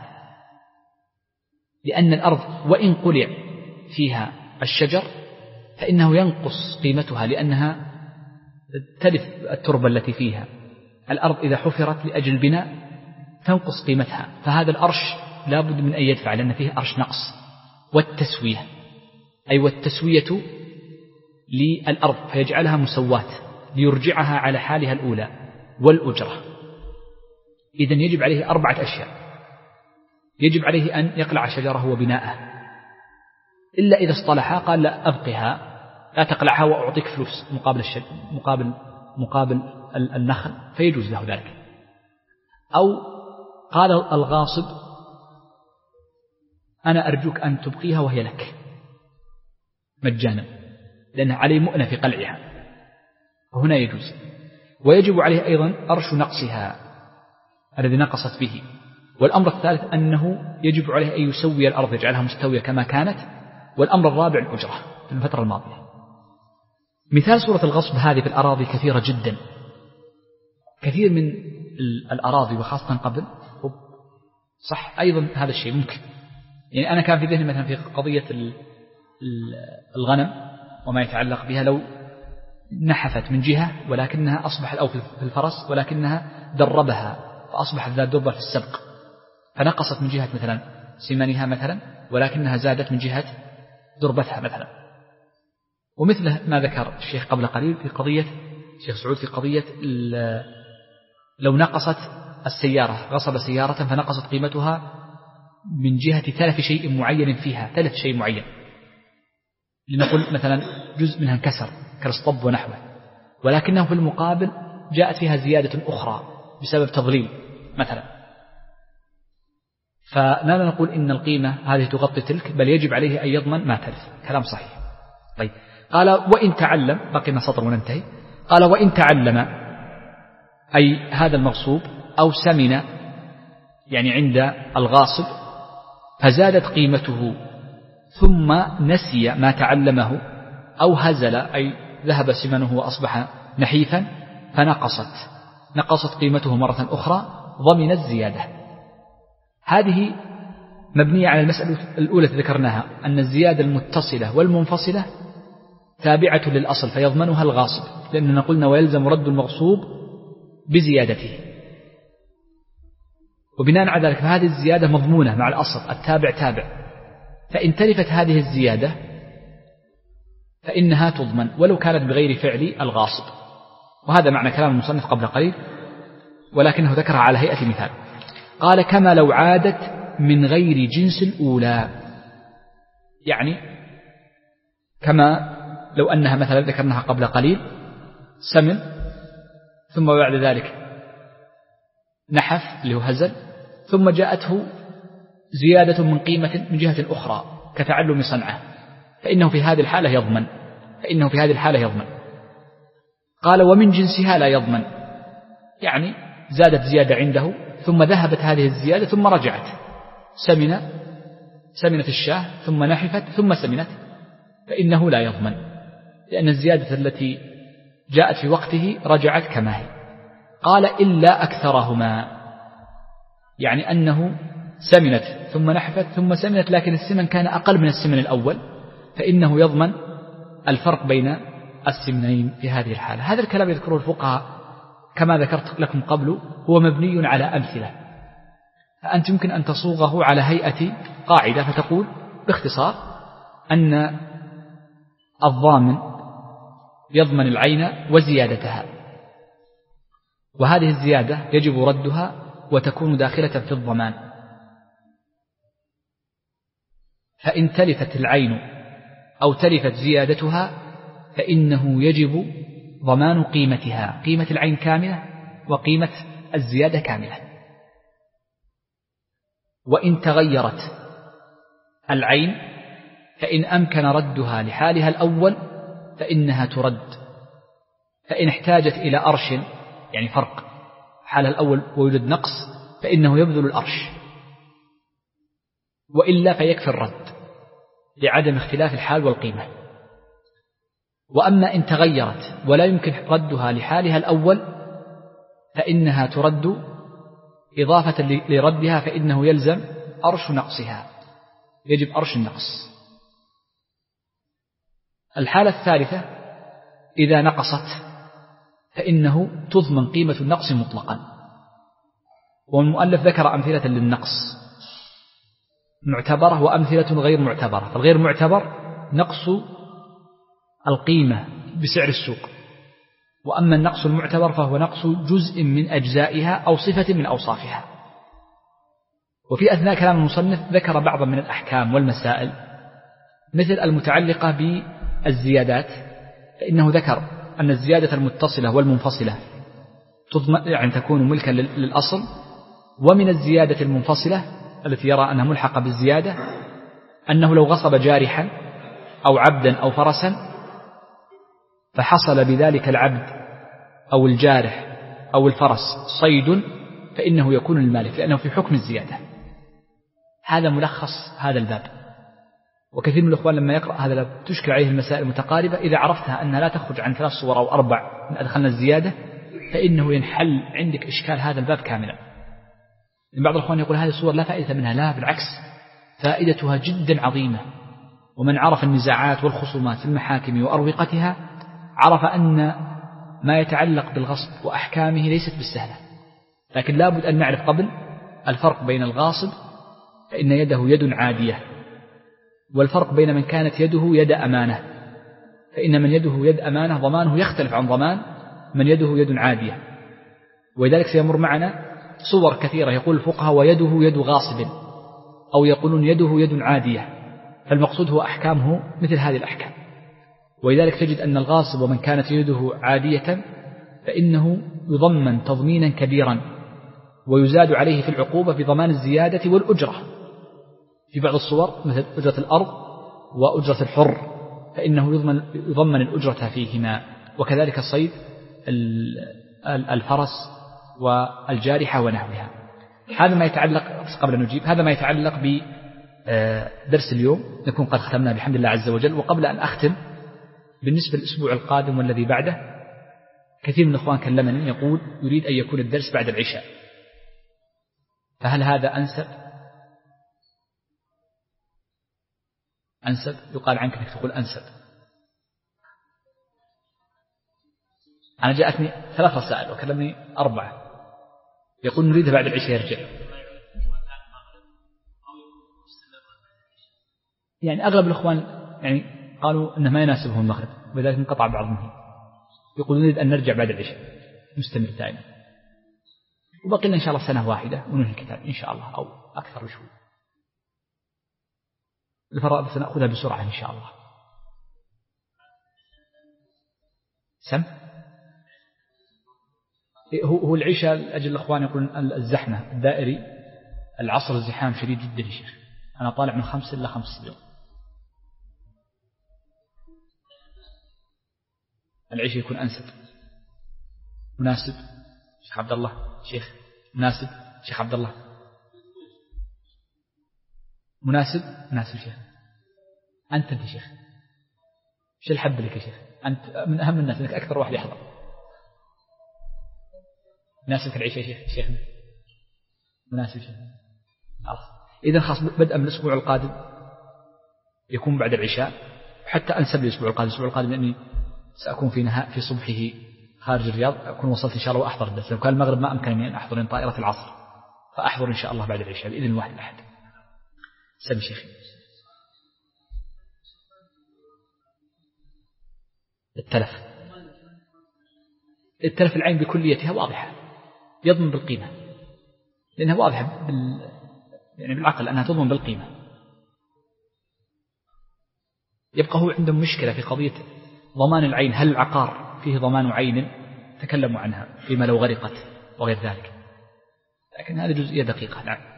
لأن الأرض وإن قلع فيها الشجر فإنه ينقص قيمتها، لأنها تلف التربة التي فيها. الأرض إذا حفرت لأجل البناء تنقص قيمتها، فهذا الأرش لا بد من أن يدفع، لأن فيه أرش نقص. والتسوية، أي والتسوية للأرض فيجعلها مسوات ليرجعها على حالها الأولى. والأجرة، إذن يجب عليه أربعة أشياء. يجب عليه أن يقلع شجره وبناءه، إلا إذا اصطلحا قال لا أبقها، لا تقلعها وأعطيك فلوس مقابل الشجر مقابل مقابل النخل، فيجوز له ذلك. أو قال الغاصب أنا أرجوك أن تبقيها وهي لك مجانا، لأن عليه مؤنة في قلعها، وهنا يجوز. ويجب عليه أيضا أرش نقصها الذي نقصت به. والأمر الثالث أنه يجب عليه أن يسوي الأرض، يجعلها مستوية كما كانت. والأمر الرابع الأجرة في الفترة الماضية. مثال صورة الغصب هذه في الأراضي كثيرة جدا، كثير من الأراضي وخاصة قبل صح أيضا هذا الشيء ممكن. يعني أنا كان في ذهني مثلا في قضية الغنم وما يتعلق بها، لو نحفت من جهة ولكنها أصبحت، أو في الفرس ولكنها دربها فأصبحت ذات دربة في السبق، فنقصت من جهة مثلا سمنها مثلا، ولكنها زادت من جهة دربتها مثلا. ومثل ما ذكر الشيخ قبل قليل في قضية الشيخ سعود في قضية لو نقصت السيارة، غصب سيارة فنقصت قيمتها من جهة تلف شيء معين فيها، تلف شيء معين، لنقول مثلا جزء منها انكسر كالاسطب ونحوه، ولكنه في المقابل جاءت فيها زيادة أخرى بسبب تضليل مثلا، فلا نقول إن القيمة هذه تغطي تلك، بل يجب عليه أن يضمن ما تلف. كلام صحيح. طيب، قال وإن تعلم، بقينا سطر وننتهي. قال وإن تعلم، أي هذا المغصوب أو سمن يعني عند الغاصب فزادت قيمته ثم نسي ما تعلمه، أو هزل أي ذهب سمنه وأصبح نحيفا فنقصت نقصت قيمته مرة أخرى، ضمن الزيادة. هذه مبنية على المسألة الأولى ذكرناها، أن الزيادة المتصلة والمنفصلة تابعة للأصل فيضمنها الغاصب، لأننا قلنا ويلزم رد المغصوب بزيادته، وبناء على ذلك فهذه الزيادة مضمونة مع الأصل، التابع تابع، فإن تلفت هذه الزيادة فإنها تضمن ولو كانت بغير فعل الغاصب. وهذا معنى كلام المصنف قبل قليل، ولكنه ذكرها على هيئة مثال. قال كما لو عادت من غير جنس الأولى، يعني كما لو أنها مثلا ذكرناها قبل قليل سمن ثم بعد ذلك نحف اللي هو هزل ثم جاءته زيادة من قيمة من جهة أخرى كتعلم صنعة فإنه في هذه الحالة يضمن فإنه في هذه الحالة يضمن. قال ومن جنسها لا يضمن، يعني زادت زيادة عنده ثم ذهبت هذه الزيادة ثم رجعت، سمن سمنت الشاة ثم نحفت ثم سمنت، فإنه لا يضمن، لأن الزيادة التي جاءت في وقته رجعت كما هي. قال إلا أكثرهما، يعني أنه سمنت ثم نحفت ثم سمنت لكن السمن كان أقل من السمن الأول، فإنه يضمن الفرق بين السمنين في هذه الحالة. هذا الكلام يذكره الفقهاء كما ذكرت لكم قبل هو مبني على أمثلة، فأنت يمكن أن تصوغه على هيئة قاعدة فتقول باختصار أن الضامن يضمن العين وزيادتها، وهذه الزيادة يجب ردها وتكون داخلة في الضمان، فإن تلفت العين أو تلفت زيادتها فإنه يجب ضمان قيمتها، قيمة العين كاملة وقيمة الزيادة كاملة. وإن تغيرت العين فإن أمكن ردها لحالها الأول فإنها ترد، فإن احتاجت إلى أرش يعني فرق حالها الأول ويوجد نقص فإنه يبذل الأرش، وإلا فيكفي الرد لعدم اختلاف الحال والقيمة. وأما إن تغيرت ولا يمكن ردها لحالها الأول فإنها ترد إضافة لردها، فإنه يلزم أرش نقصها، يجب أرش النقص. الحالة الثالثة إذا نقصت فإنه تضمن قيمة النقص مطلقا، والمؤلف ذكر أمثلة للنقص معتبرة وأمثلة غير معتبرة. فالغير معتبر نقص القيمة بسعر السوق، وأما النقص المعتبر فهو نقص جزء من أجزائها أو صفة من أوصافها. وفي أثناء كلام المصنف ذكر بعضا من الأحكام والمسائل مثل المتعلقة بالزيادات، فإنه ذكر أن الزيادة المتصلة والمنفصلة تضمن يعني تكون ملكا للأصل، ومن الزيادة المنفصلة التي يرى أنها ملحقة بالزيادة أنه لو غصب جارحا أو عبدا أو فرسا فحصل بذلك العبد أو الجارح أو الفرس صيد فإنه يكون المالك، لأنه في حكم الزيادة. هذا ملخص هذا الباب، وكثير من الأخوان لما يقرأ هذا الباب تشكل عليه المسائل المتقاربة، إذا عرفتها أنها لا تخرج عن ثلاث صور أو أربع من أدخلنا الزيادة فإنه ينحل عندك إشكال هذا الباب كاملا. بعض الأخوان يقول هذه الصور لا فائدة منها، لا بالعكس فائدتها جدا عظيمة. ومن عرف النزاعات والخصومات في المحاكم وأروقتها عرف أن ما يتعلق بالغصب وأحكامه ليست بالسهلة، لكن لا بد أن نعرف قبل الفرق بين الغاصب فإن يده يد عادية، والفرق بين من كانت يده يد أمانة، فإن من يده يد أمانة ضمانه يختلف عن ضمان من يده يد عادية. ولذلك سيمر معنا صور كثيرة يقول الفقهاء ويده يد غاصب، أو يقولون يده يد عادية، فالمقصود هو أحكامه مثل هذه الأحكام. ولذلك تجد أن الغاصب ومن كانت يده عادية فإنه يضمن تضمينا كبيرا، ويزاد عليه في العقوبة بضمان الزيادة والأجرة في بعض الصور مثل أجرة الأرض وأجرة الحر، فإنه يضمن, يضمن الأجرة فيهما. وكذلك الصيد الفرس والجارحة ونحوها. هذا ما يتعلق قبل نجيب هذا ما يتعلق بدرس اليوم، نكون قد ختمنا بحمد الله عز وجل. وقبل أن أختم بالنسبة للأسبوع القادم والذي بعده، كثير من الأخوان كلمني يقول يريد أن يكون الدرس بعد العشاء، فهل هذا أنسب؟ أنسب يقال عنك أنك تقول أنسب. أنا جاءتني ثلاث رسائل وكلمني أربعة يقول نريد بعد العشاء يرجع، يعني أغلب الأخوان يعني قالوا أنه ما يناسبهم المغرب، ولذلك انقطع بعض منهم يقول نريد أن نرجع بعد العشاء مستمر دائما. وبقي لنا إن شاء الله سنة واحدة وننهي الكتاب إن شاء الله أو أكثر بشوي. الفرائض سنأخذها بسرعة إن شاء الله. سم هو هو العشاء أجل الأخوان يقولون الزحمة الدائري العصر الزحام شديد جدا يا شيخ. أنا طالع من خمس إلى خمس اليوم. العشاء يكون أنسب مناسب شيخ عبد الله شيخ مناسب شيخ عبد الله مناسب مناسب شيخ. أنت أنت شيخ شو الحب لك يا شيخ؟ أنت من أهم الناس أنك أكثر واحد يحضر. مناسب العشاء يا شيخ شيخنا مناسب شيخ. إذا خاص بدءا من الأسبوع القادم يكون بعد العشاء حتى أنسب لي الأسبوع القادم. الأسبوع القادم لأني سأكون في نهاء في صبحه خارج الرياض أكون وصلت إن شاء الله وأحضر الدرس. لو كان المغرب ما أمكنني أن أحضر من طائرة العصر فأحضر إن شاء الله بعد العشاء بإذن الواحد الأحد. سمي شيخي. التلف التلف العين بكليتها واضحة يضمن بالقيمة لأنها واضحة بال... يعني بالعقل أنها تضمن بالقيمة. يبقى هو عندهم مشكلة في قضية ضمان العين. هل العقار فيه ضمان عين؟ تكلموا عنها فيما لو غرقت وغير ذلك لكن هذه جزئية دقيقة. نعم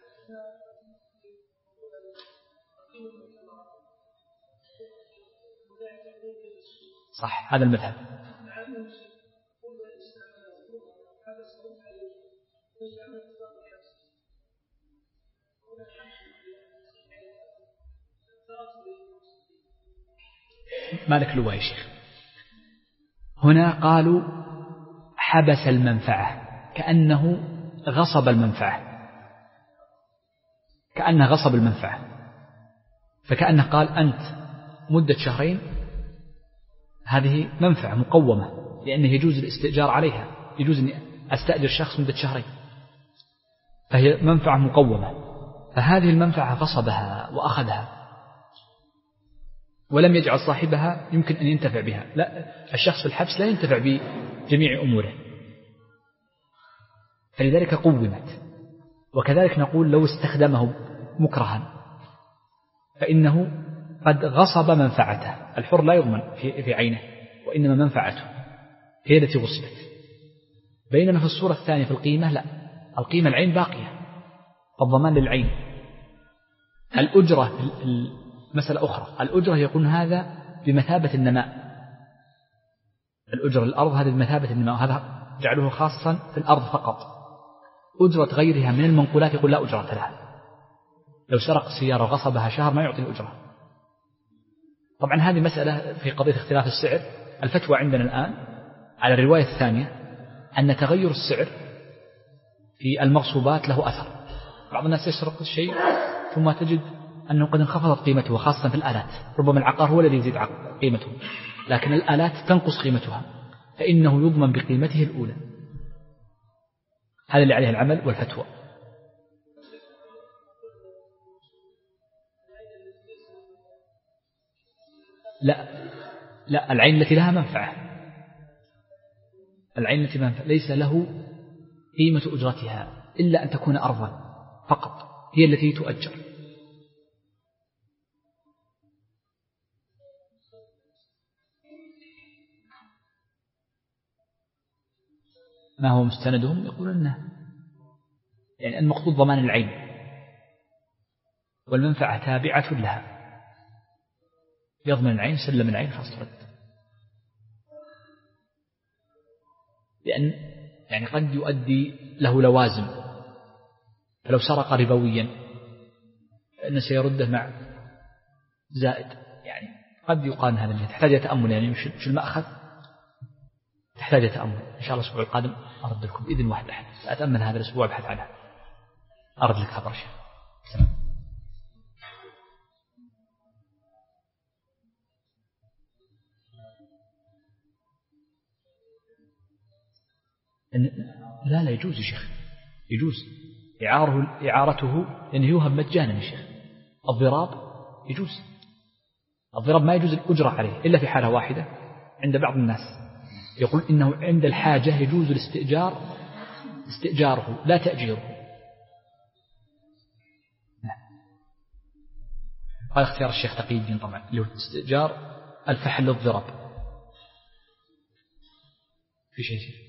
صح هذا المذهب. مالك لواء يا شيخ. هنا قالوا حبس المنفعة كأنه غصب المنفعة كأنه غصب المنفعة فكأنه قال أنت مدة شهرين هذه منفعة مقومة لأنه يجوز الاستئجار عليها. يجوز أن أستأجر شخص مدة شهرين فهي منفعة مقومة فهذه المنفعة غصبها وأخذها ولم يجعل صاحبها يمكن أن ينتفع بها. لا الشخص في الحبس لا ينتفع بجميع أموره فلذلك قومت. وكذلك نقول لو استخدمه مكرها فإنه قد غصب منفعته. الحر لا يضمن في, في عينه وإنما منفعته هي التي غصبت. بينما في الصورة الثانية في القيمة لا القيمة العين باقية فالضمان للعين. الأجرة مسألة أخرى. الأجرة يكون هذا بمثابة النماء. الأجرة الأرض هذا بمثابة النماء هذا جعله خاصا في الأرض فقط. أجرة غيرها من المنقولات يقول لا أجرة لها. لو سرق سيارة وغصبها شهر ما يعطي الأجرة. طبعا هذه مسألة في قضية اختلاف السعر. الفتوى عندنا الآن على الرواية الثانية أن تغير السعر في المغصوبات له أثر. بعض الناس يسرق الشيء ثم تجد أنه قد انخفضت قيمته خاصة في الآلات. ربما العقار هو الذي يزيد قيمته لكن الآلات تنقص قيمتها فإنه يضمن بقيمته الأولى. هذا اللي عليه العمل والفتوى. لا لا العين التي لها منفعة العين التي منفعة ليس له قيمة أجرتها إلا أن تكون أرضا فقط هي التي تؤجر. ما هو مستندهم يقول أنه يعني المقصود ضمان العين والمنفعة تابعة لها. يضمن العين سلم العين خاص ترد لأن يعني قد يؤدي له لوازم. فلو سرق ربويا فإنه سيرده مع زائد يعني قد يقال هذا تحتاج تأمل يعني مش المأخذ تحتاج تأمل. إن شاء الله الأسبوع القادم أرد لكم بإذن واحد أحد سأتأمل هذا الأسبوع أبحث عنها أرد لك خبر شيء. لا لا يجوز يا شيخ يجوز إعاره إعارته لأنه يوهب مجانا يا شيخ. الضراب يجوز. الضراب ما يجوز الأجرة عليه إلا في حالة واحدة عند بعض الناس يقول إنه عند الحاجة يجوز الاستئجار استئجاره لا تأجيره. قال اختيار الشيخ تقي الدين طبعا اللي هو استئجار الفحل للضرب في شيء شيء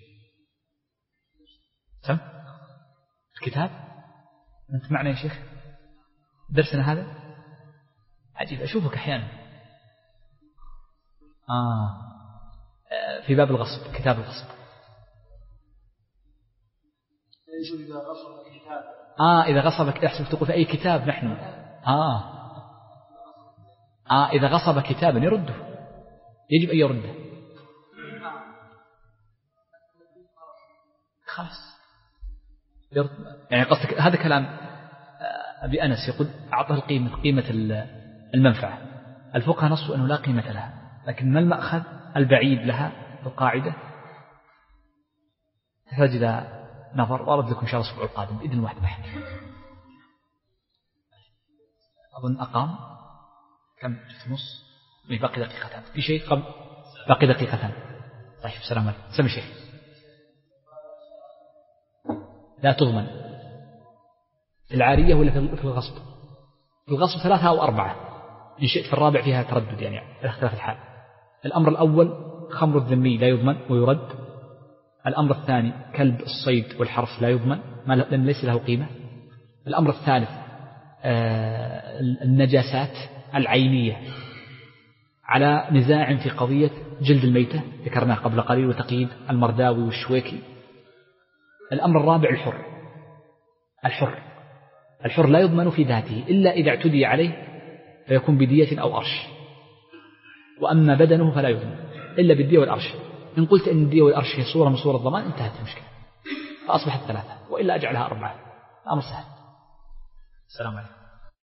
سم الكتاب أنت معنا يا شيخ درسنا هذا عجيب أشوفك أحيانا آه في باب الغصب كتاب الغصب آه إذا غصبك احسب تقول في أي كتاب نحن آه آه إذا غصب كتابا يرده يجب أن يرده خلاص يرد. يعني قصدك هذا كلام أبي أنس يقول أعطاه القيمة قيمة المنفعة الفقهاء نصوا أنه لا قيمة لها لكن ما المأخذ البعيد لها القاعدة تحتاج إلى نظر وأرد لكم إن شاء الله الأسبوع القادم بإذن واحد بحث أظن أقام كم جبت نص باقي دقيقتان في شيء قبل باقي دقيقتان طيب السلام عليكم سمي شيخ لا تضمن العارية ولا في الغصب في الغصب ثلاثة أو أربعة إن شئت في الرابع فيها تردد يعني اختلاف الحال الأمر الأول خمر الذمي لا يضمن ويرد الأمر الثاني كلب الصيد والحرف لا يضمن ما لأن ليس له قيمة الأمر الثالث آه النجاسات العينية على نزاع في قضية جلد الميتة ذكرناه قبل قليل وتقييد المرداوي والشويكي الأمر الرابع الحر الحر الحر لا يضمن في ذاته إلا إذا اعتدي عليه فيكون بدية أو أرش وأما بدنه فلا يضمن إلا بالدية والأرش إن قلت أن الدية والأرش هي صورة من صور الضمان انتهت المشكلة فأصبحت ثلاثة وإلا أجعلها أربعة الأمر سهل السلام عليكم